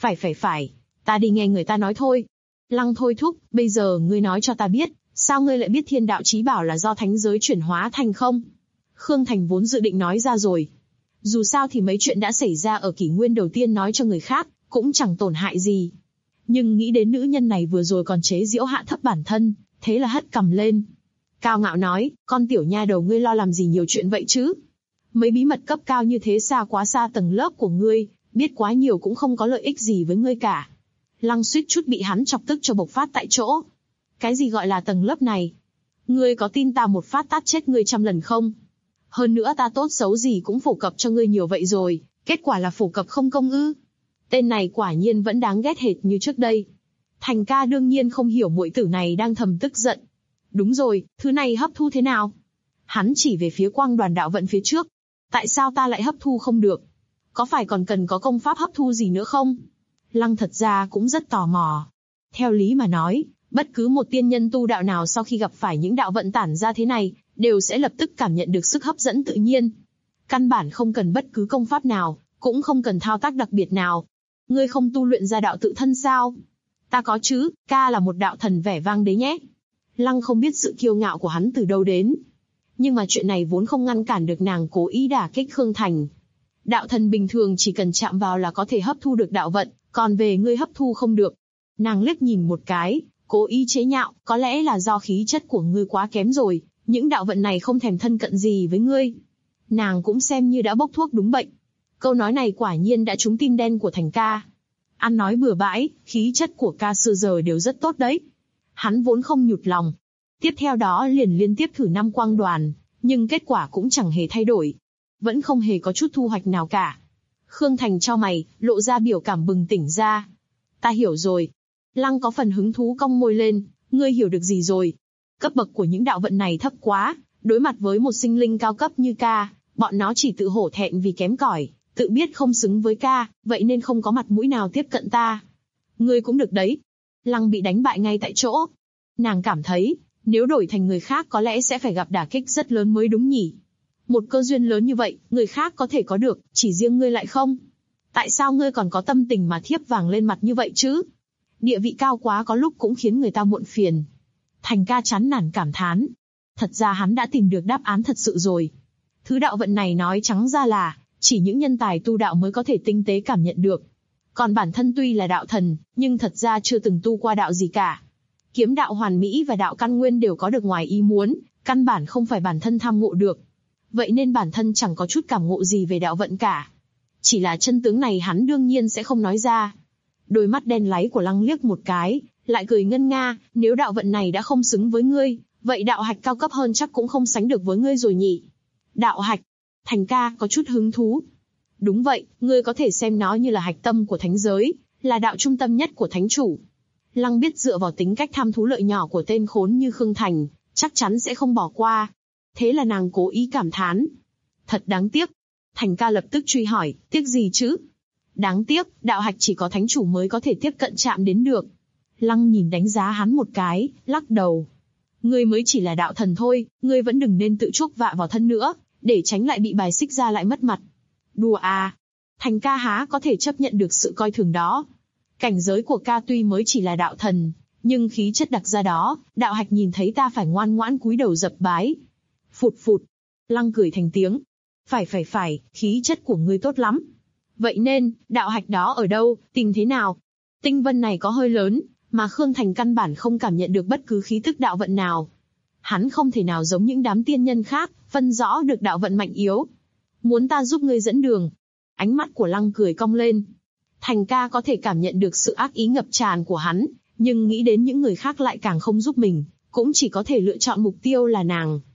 [SPEAKER 2] Phải, ta đi nghe người ta nói thôi. Lăng thôi thúc, bây giờ ngươi nói cho ta biết, sao ngươi lại biết thiên đạo chí bảo là do thánh giới chuyển hóa thành không? Khương Thành vốn dự định nói ra rồi. Dù sao thì mấy chuyện đã xảy ra ở kỷ nguyên đầu tiên nói cho người khác, cũng chẳng tổn hại gì. Nhưng nghĩ đến nữ nhân này vừa rồi còn chế giễu hạ thấp bản thân, thế là hất cằm lên. Cao ngạo nói, con tiểu nha đầu ngươi lo làm gì nhiều chuyện vậy chứ? Mấy bí mật cấp cao như thế xa quá xa tầng lớp của ngươi, biết quá nhiều cũng không có lợi ích gì với ngươi cả. Lăng suýt chút bị hắn chọc tức cho bộc phát tại chỗ. Cái gì gọi là tầng lớp này? Ngươi có tin ta một phát tát chết ngươi 100 lần không? Hơn nữa ta tốt xấu gì cũng phổ cập cho ngươi nhiều vậy rồi, kết quả là phổ cập không công ư? Tên này quả nhiên vẫn đáng ghét hệt như trước đây. Thành ca đương nhiên không hiểu muội tử này đang thầm tức giận. Đúng rồi, thứ này hấp thu thế nào? Hắn chỉ về phía quang đoàn đạo vận phía trước. Tại sao ta lại hấp thu không được? Có phải còn cần có công pháp hấp thu gì nữa không? Lăng thật ra cũng rất tò mò. Theo lý mà nói, bất cứ một tiên nhân tu đạo nào sau khi gặp phải những đạo vận tản ra thế này, đều sẽ lập tức cảm nhận được sức hấp dẫn tự nhiên. Căn bản không cần bất cứ công pháp nào, cũng không cần thao tác đặc biệt nào. Ngươi không tu luyện ra đạo tự thân sao? Ta có chứ, ca là một đạo thần vẻ vang đấy nhé. Lăng không biết sự kiêu ngạo của hắn từ đâu đến. Nhưng mà chuyện này vốn không ngăn cản được nàng cố ý đả kích Khương Thành. Đạo thần bình thường chỉ cần chạm vào là có thể hấp thu được đạo vận, còn về ngươi hấp thu không được. Nàng liếc nhìn một cái, cố ý chế nhạo, có lẽ là do khí chất của ngươi quá kém rồi, những đạo vận này không thèm thân cận gì với ngươi. Nàng cũng xem như đã bốc thuốc đúng bệnh. Câu nói này quả nhiên đã trúng tim đen của Thành ca. Ăn nói bừa bãi, khí chất của ca xưa giờ đều rất tốt đấy. Hắn vốn không nhụt lòng. Tiếp theo đó liền liên tiếp thử 5 quang đoàn, nhưng kết quả cũng chẳng hề thay đổi. Vẫn không hề có chút thu hoạch nào cả. Khương Thành chau mày, lộ ra biểu cảm bừng tỉnh ra. Ta hiểu rồi. Lăng có phần hứng thú cong môi lên, ngươi hiểu được gì rồi? Cấp bậc của những đạo vận này thấp quá, đối mặt với một sinh linh cao cấp như ca, bọn nó chỉ tự hổ thẹn vì kém cỏi, tự biết không xứng với ca, vậy nên không có mặt mũi nào tiếp cận ta. Ngươi cũng được đấy. Lăng bị đánh bại ngay tại chỗ. Nàng cảm thấy, nếu đổi thành người khác có lẽ sẽ phải gặp đả kích rất lớn mới đúng nhỉ. Một cơ duyên lớn như vậy, người khác có thể có được, chỉ riêng ngươi lại không. Tại sao ngươi còn có tâm tình mà thiếp vàng lên mặt như vậy chứ? Địa vị cao quá có lúc cũng khiến người ta muộn phiền. Thành ca chán nản cảm thán. Thật ra hắn đã tìm được đáp án thật sự rồi. Thứ đạo vận này nói trắng ra là, chỉ những nhân tài tu đạo mới có thể tinh tế cảm nhận được. Còn bản thân tuy là đạo thần, nhưng thật ra chưa từng tu qua đạo gì cả. Kiếm đạo hoàn mỹ và đạo căn nguyên đều có được ngoài ý muốn, căn bản không phải bản thân tham ngộ được. Vậy nên bản thân chẳng có chút cảm ngộ gì về đạo vận cả. Chỉ là chân tướng này hắn đương nhiên sẽ không nói ra. Đôi mắt đen láy của Lăng liếc một cái, lại cười ngân nga, nếu đạo vận này đã không xứng với ngươi, vậy đạo hạch cao cấp hơn chắc cũng không sánh được với ngươi rồi nhỉ. Đạo hạch. Thành ca có chút hứng thú. Đúng vậy, ngươi có thể xem nó như là hạch tâm của thánh giới, là đạo trung tâm nhất của thánh chủ. Lăng biết dựa vào tính cách tham thú lợi nhỏ của tên khốn như Khương Thành, chắc chắn sẽ không bỏ qua. Thế là nàng cố ý cảm thán. Thật đáng tiếc. Thành ca lập tức truy hỏi, tiếc gì chứ? Đáng tiếc, đạo hạch chỉ có thánh chủ mới có thể tiếp cận chạm đến được. Lăng nhìn đánh giá hắn một cái, lắc đầu. Ngươi mới chỉ là đạo thần thôi, ngươi vẫn đừng nên tự chuốc vạ vào thân nữa, để tránh lại bị bài xích ra lại mất mặt. Đùa à? Thành ca há có thể chấp nhận được sự coi thường đó. Cảnh giới của ca tuy mới chỉ là đạo thần, nhưng khí chất đặc ra đó, đạo hạch nhìn thấy ta phải ngoan ngoãn cúi đầu dập bái. Phụt phụt. Lăng cười thành tiếng. Phải, khí chất của ngươi tốt lắm. Vậy nên, đạo hạch đó ở đâu, tìm thế nào? Tinh vân này có hơi lớn, mà Khương Thành căn bản không cảm nhận được bất cứ khí tức đạo vận nào. Hắn không thể nào giống những đám tiên nhân khác, phân rõ được đạo vận mạnh yếu. Muốn ta giúp ngươi dẫn đường. Ánh mắt của Lăng cười cong lên. Thành ca có thể cảm nhận được sự ác ý ngập tràn của hắn, nhưng nghĩ đến những người khác lại càng không giúp mình, cũng chỉ có thể lựa chọn mục tiêu là nàng.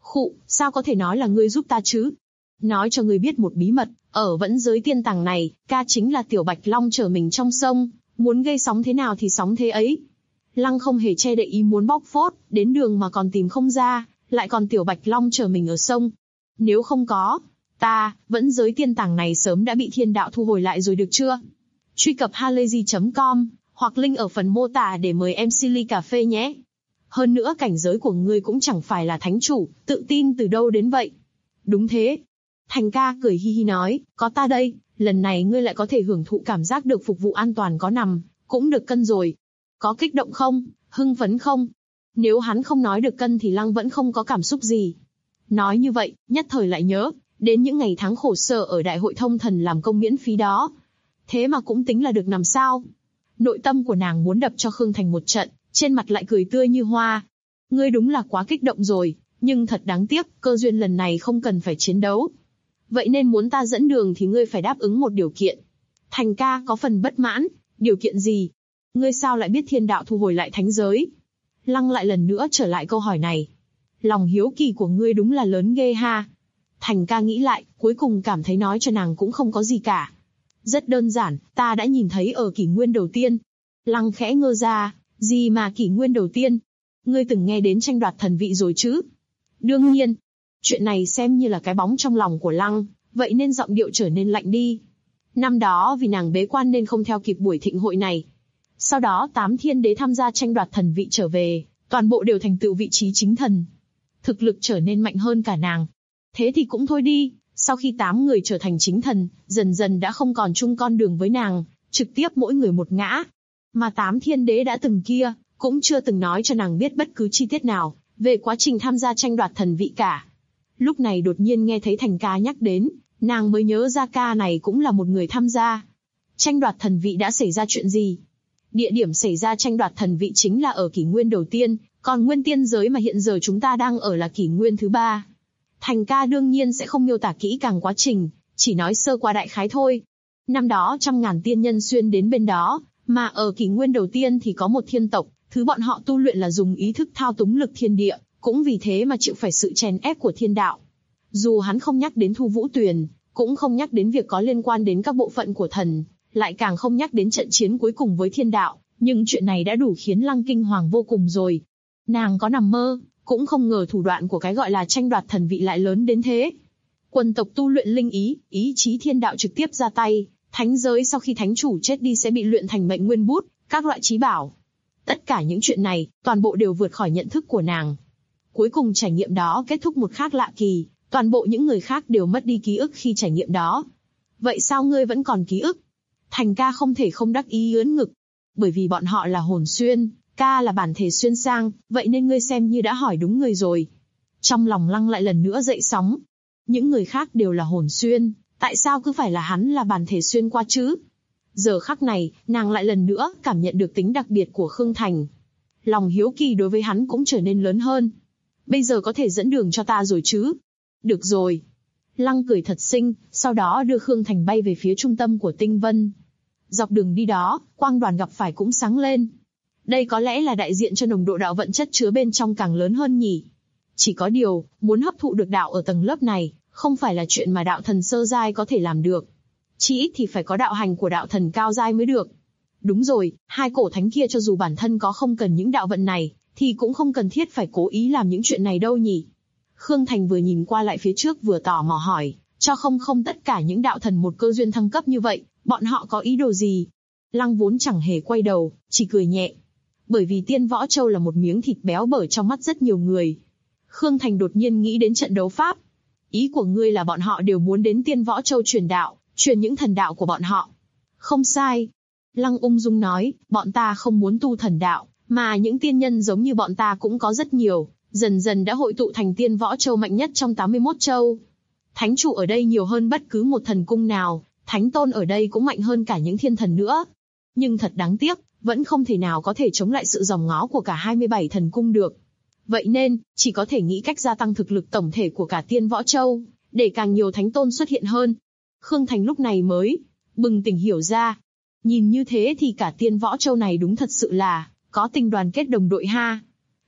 [SPEAKER 2] Khụ, sao có thể nói là ngươi giúp ta chứ? Nói cho ngươi biết một bí mật, ở vẫn giới tiên tàng này, ca chính là Tiểu Bạch Long chở mình trong sông, muốn gây sóng thế nào thì sóng thế ấy. Lăng không hề che đậy ý muốn bóc phốt, đến đường mà còn tìm không ra, lại còn Tiểu Bạch Long chở mình ở sông. Nếu không có, ta, vẫn giới tiên tàng này sớm đã bị thiên đạo thu hồi lại rồi được chưa? Truy cập halayzi.com, hoặc link ở phần mô tả để mời MC ly cà phê nhé. Hơn nữa cảnh giới của ngươi cũng chẳng phải là thánh chủ, tự tin từ đâu đến vậy? Đúng thế. Thành ca cười hi hi nói, có ta đây, lần này ngươi lại có thể hưởng thụ cảm giác được phục vụ an toàn có nằm, cũng được cân rồi. Có kích động không, hưng phấn không? Nếu hắn không nói được cân thì Lăng vẫn không có cảm xúc gì. Nói như vậy, nhất thời lại nhớ, đến những ngày tháng khổ sở ở đại hội thông thần làm công miễn phí đó. Thế mà cũng tính là được nằm sao? Nội tâm của nàng muốn đập cho Khương Thành một trận, trên mặt lại cười tươi như hoa. Ngươi đúng là quá kích động rồi, nhưng thật đáng tiếc, cơ duyên lần này không cần phải chiến đấu. Vậy nên muốn ta dẫn đường thì ngươi phải đáp ứng một điều kiện. Thành ca có phần bất mãn, điều kiện gì? Ngươi sao lại biết thiên đạo thu hồi lại thánh giới? Lăng lại lần nữa trở lại câu hỏi này. Lòng hiếu kỳ của ngươi đúng là lớn ghê ha. Thành ca nghĩ lại, cuối cùng cảm thấy nói cho nàng cũng không có gì cả. Rất đơn giản, ta đã nhìn thấy ở kỷ nguyên đầu tiên. Lăng khẽ ngơ ra, gì mà kỷ nguyên đầu tiên? Ngươi từng nghe đến tranh đoạt thần vị rồi chứ? Đương nhiên. Chuyện này xem như là cái bóng trong lòng của Lăng, vậy nên giọng điệu trở nên lạnh đi. Năm đó vì nàng bế quan nên không theo kịp buổi thịnh hội này. Sau đó 8 thiên đế tham gia tranh đoạt thần vị trở về, toàn bộ đều thành tựu vị trí chính thần. Thực lực trở nên mạnh hơn cả nàng. Thế thì cũng thôi đi, sau khi 8 người trở thành chính thần, dần dần đã không còn chung con đường với nàng, trực tiếp mỗi người một ngã. Mà 8 thiên đế đã từng kia, cũng chưa từng nói cho nàng biết bất cứ chi tiết nào về quá trình tham gia tranh đoạt thần vị cả. Lúc này đột nhiên nghe thấy Thành ca nhắc đến, nàng mới nhớ ra ca này cũng là một người tham gia. Tranh đoạt thần vị đã xảy ra chuyện gì? Địa điểm xảy ra tranh đoạt thần vị chính là ở kỷ nguyên đầu tiên, còn nguyên tiên giới mà hiện giờ chúng ta đang ở là kỷ nguyên thứ 3. Thành ca đương nhiên sẽ không miêu tả kỹ càng quá trình, chỉ nói sơ qua đại khái thôi. Năm đó 100.000 tiên nhân xuyên đến bên đó, mà ở kỷ nguyên đầu tiên thì có một thiên tộc, thứ bọn họ tu luyện là dùng ý thức thao túng lực thiên địa, cũng vì thế mà chịu phải sự chèn ép của thiên đạo. Dù hắn không nhắc đến Thu Vũ Tuyền, cũng không nhắc đến việc có liên quan đến các bộ phận của thần, lại càng không nhắc đến trận chiến cuối cùng với thiên đạo, nhưng chuyện này đã đủ khiến Lăng kinh hoàng vô cùng rồi. Nàng có nằm mơ, cũng không ngờ thủ đoạn của cái gọi là tranh đoạt thần vị lại lớn đến thế. Quần tộc tu luyện linh ý, ý chí thiên đạo trực tiếp ra tay, thánh giới sau khi thánh chủ chết đi sẽ bị luyện thành mệnh nguyên bút, các loại chí bảo. Tất cả những chuyện này, toàn bộ đều vượt khỏi nhận thức của nàng. Cuối cùng trải nghiệm đó kết thúc một khác lạ kỳ, toàn bộ những người khác đều mất đi ký ức khi trải nghiệm đó. Vậy sao ngươi vẫn còn ký ức? Thành ca không thể không đắc ý ưỡn ngực. Bởi vì bọn họ là hồn xuyên, ca là bản thể xuyên sang, vậy nên ngươi xem như đã hỏi đúng người rồi. Trong lòng Lăng lại lần nữa dậy sóng. Những người khác đều là hồn xuyên, tại sao cứ phải là hắn là bản thể xuyên qua chứ? Giờ khắc này, nàng lại lần nữa cảm nhận được tính đặc biệt của Khương Thành. Lòng hiếu kỳ đối với hắn cũng trở nên lớn hơn. Bây giờ có thể dẫn đường cho ta rồi chứ? Được rồi. Lăng cười thật xinh, sau đó đưa Khương Thành bay về phía trung tâm của tinh vân. Dọc đường đi đó, quang đoàn gặp phải cũng sáng lên. Đây có lẽ là đại diện cho nồng độ đạo vận chất chứa bên trong càng lớn hơn nhỉ. Chỉ có điều, muốn hấp thụ được đạo ở tầng lớp này, không phải là chuyện mà đạo thần sơ giai có thể làm được. Chỉ ít thì phải có đạo hành của đạo thần cao giai mới được. Đúng rồi, hai cổ thánh kia cho dù bản thân có không cần những đạo vận này, thì cũng không cần thiết phải cố ý làm những chuyện này đâu nhỉ. Khương Thành vừa nhìn qua lại phía trước vừa tò mò hỏi, cho không tất cả những đạo thần một cơ duyên thăng cấp như vậy, bọn họ có ý đồ gì? Lăng vốn chẳng hề quay đầu, chỉ cười nhẹ. Bởi vì Tiên Võ Châu là một miếng thịt béo bở trong mắt rất nhiều người. Khương Thành đột nhiên nghĩ đến trận đấu pháp. Ý của ngươi là bọn họ đều muốn đến Tiên Võ Châu truyền đạo, truyền những thần đạo của bọn họ. Không sai. Lăng ung dung nói, bọn ta không muốn tu thần đạo, mà những tiên nhân giống như bọn ta cũng có rất nhiều, dần dần đã hội tụ thành Tiên Võ Châu mạnh nhất trong 81 châu. Thánh chủ ở đây nhiều hơn bất cứ một thần cung nào, thánh tôn ở đây cũng mạnh hơn cả những thiên thần nữa. Nhưng thật đáng tiếc, vẫn không thể nào có thể chống lại sự giòm ngó của cả 27 thần cung được. Vậy nên, chỉ có thể nghĩ cách gia tăng thực lực tổng thể của cả Tiên Võ Châu, để càng nhiều thánh tôn xuất hiện hơn. Khương Thành lúc này mới bừng tỉnh hiểu ra. Nhìn như thế thì cả Tiên Võ Châu này đúng thật sự là có tình đoàn kết đồng đội ha.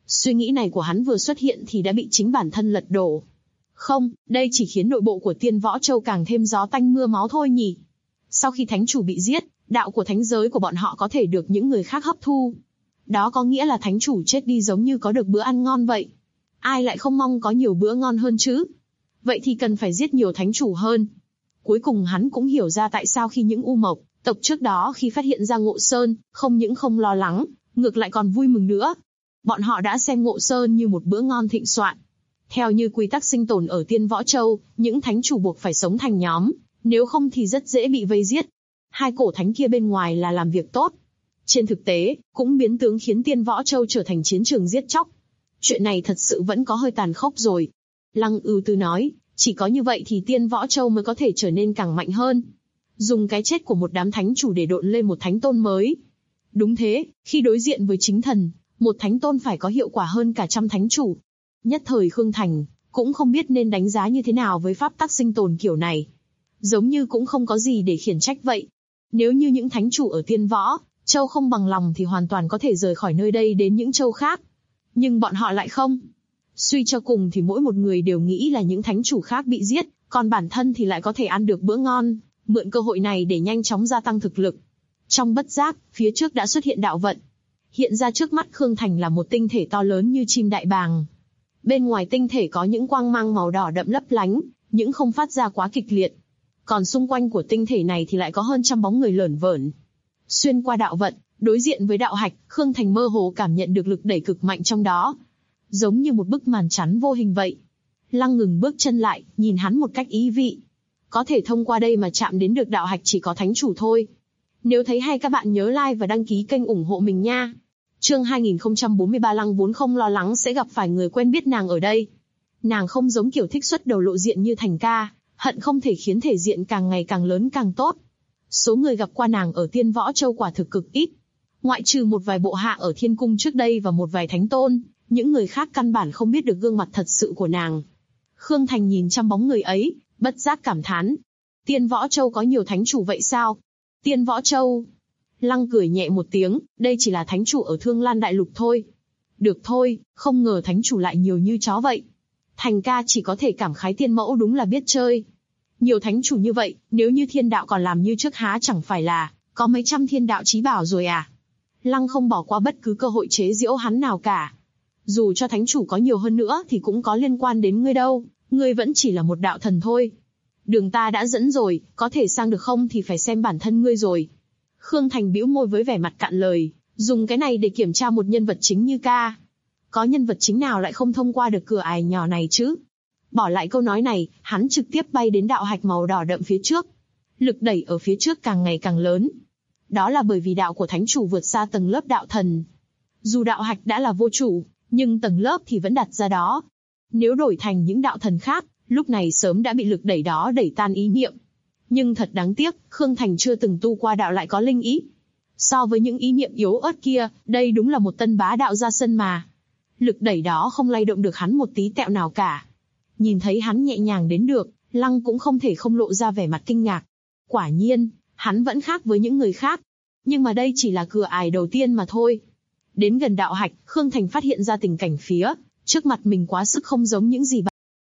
[SPEAKER 2] Suy nghĩ này của hắn vừa xuất hiện thì đã bị chính bản thân lật đổ. Không, đây chỉ khiến nội bộ của Tiên Võ Châu càng thêm gió tanh mưa máu thôi nhỉ. Sau khi thánh chủ bị giết, đạo của thánh giới của bọn họ có thể được những người khác hấp thu. Đó có nghĩa là thánh chủ chết đi giống như có được bữa ăn ngon vậy. Ai lại không mong có nhiều bữa ngon hơn chứ? Vậy thì cần phải giết nhiều thánh chủ hơn. Cuối cùng hắn cũng hiểu ra tại sao khi những U Mộc tộc trước đó khi phát hiện ra Ngộ Sơn, không những không lo lắng, ngược lại còn vui mừng nữa. Bọn họ đã xem Ngộ Sơn như một bữa ngon thịnh soạn. Theo như quy tắc sinh tồn ở Tiên Võ Châu, những thánh chủ buộc phải sống thành nhóm, nếu không thì rất dễ bị vây giết. Hai cổ thánh kia bên ngoài là làm việc tốt. Trên thực tế, cũng biến tướng khiến Tiên Võ Châu trở thành chiến trường giết chóc. Chuyện này thật sự vẫn có hơi tàn khốc rồi. Lăng Ưu Tư nói, chỉ có như vậy thì Tiên Võ Châu mới có thể trở nên càng mạnh hơn. Dùng cái chết của một đám thánh chủ để độn lên một thánh tôn mới. Đúng thế, khi đối diện với chính thần, một thánh tôn phải có hiệu quả hơn cả trăm thánh chủ. Nhất thời Khương Thành cũng không biết nên đánh giá như thế nào với pháp tắc sinh tồn kiểu này. Giống như cũng không có gì để khiển trách vậy. Nếu như những thánh chủ ở Tiên Võ Châu không bằng lòng thì hoàn toàn có thể rời khỏi nơi đây đến những châu khác. Nhưng bọn họ lại không. Suy cho cùng thì mỗi một người đều nghĩ là những thánh chủ khác bị giết, còn bản thân thì lại có thể ăn được bữa ngon, mượn cơ hội này để nhanh chóng gia tăng thực lực. Trong bất giác, phía trước đã xuất hiện đạo vận. Hiện ra trước mắt Khương Thành là một tinh thể to lớn như chim đại bàng. Bên ngoài tinh thể có những quang mang màu đỏ đậm lấp lánh, những không phát ra quá kịch liệt. Còn xung quanh của tinh thể này thì lại có hơn trăm bóng người lởn vởn. Xuyên qua đạo vận, đối diện với đạo hạch, Khương Thành mơ hồ cảm nhận được lực đẩy cực mạnh trong đó. Giống như một bức màn chắn vô hình vậy. Lăng ngừng bước chân lại, nhìn hắn một cách ý vị. Có thể thông qua đây mà chạm đến được đạo hạch chỉ có thánh chủ thôi. Nếu thấy hay các bạn nhớ like và đăng ký kênh ủng hộ mình nha. Chương 2043 Lăng vốn không lo lắng sẽ gặp phải người quen biết nàng ở đây. Nàng không giống kiểu thích xuất đầu lộ diện như Thành ca, hận không thể khiến thể diện càng ngày càng lớn càng tốt. Số người gặp qua nàng ở Tiên Võ Châu quả thực cực ít. Ngoại trừ một vài bộ hạ ở Thiên Cung trước đây và một vài thánh tôn, những người khác căn bản không biết được gương mặt thật sự của nàng. Khương Thành nhìn trăm bóng người ấy, bất giác cảm thán. Tiên Võ Châu có nhiều thánh chủ vậy sao? Tiên Võ Châu. Lăng cười nhẹ một tiếng, đây chỉ là thánh chủ ở Thương Lan Đại Lục thôi. Được thôi, không ngờ thánh chủ lại nhiều như chó vậy. Thành ca chỉ có thể cảm khái tiên mẫu đúng là biết chơi. Nhiều thánh chủ như vậy, nếu như thiên đạo còn làm như trước há chẳng phải là có mấy trăm thiên đạo chí bảo rồi à? Lăng không bỏ qua bất cứ cơ hội chế giễu hắn nào cả. Dù cho thánh chủ có nhiều hơn nữa thì cũng có liên quan đến ngươi đâu, ngươi vẫn chỉ là một đạo thần thôi. Đường ta đã dẫn rồi, có thể sang được không thì phải xem bản thân ngươi rồi. Khương Thành bĩu môi với vẻ mặt cạn lời, dùng cái này để kiểm tra một nhân vật chính như ca. Có nhân vật chính nào lại không thông qua được cửa ải nhỏ này chứ? Bỏ lại câu nói này, hắn trực tiếp bay đến đạo hạch màu đỏ đậm phía trước. Lực đẩy ở phía trước càng ngày càng lớn. Đó là bởi vì đạo của thánh chủ vượt xa tầng lớp đạo thần. Dù đạo hạch đã là vô chủ, nhưng tầng lớp thì vẫn đặt ra đó. Nếu đổi thành những đạo thần khác, lúc này sớm đã bị lực đẩy đó đẩy tan ý niệm. Nhưng thật đáng tiếc, Khương Thành chưa từng tu qua đạo lại có linh ý. So với những ý niệm yếu ớt kia, đây đúng là một tân bá đạo ra sân mà. Lực đẩy đó không lay động được hắn một tí tẹo nào cả. Nhìn thấy hắn nhẹ nhàng đến được, Lăng cũng không thể không lộ ra vẻ mặt kinh ngạc. Quả nhiên, hắn vẫn khác với những người khác. Nhưng mà đây chỉ là cửa ải đầu tiên mà thôi. Đến gần đạo hạch, Khương Thành phát hiện ra tình cảnh phía trước mặt mình quá sức không giống những gì bạn.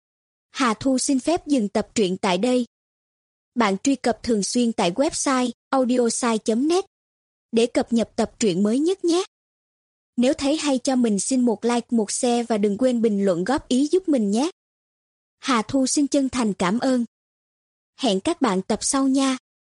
[SPEAKER 3] Hà Thu xin phép dừng tập truyện tại đây. Bạn truy cập thường xuyên tại website audiosai.net để cập nhật tập truyện mới nhất nhé. Nếu thấy hay cho mình xin một like, một share và đừng quên bình luận góp ý giúp mình nhé. Hà Thu xin chân thành cảm ơn. Hẹn các bạn tập sau nha.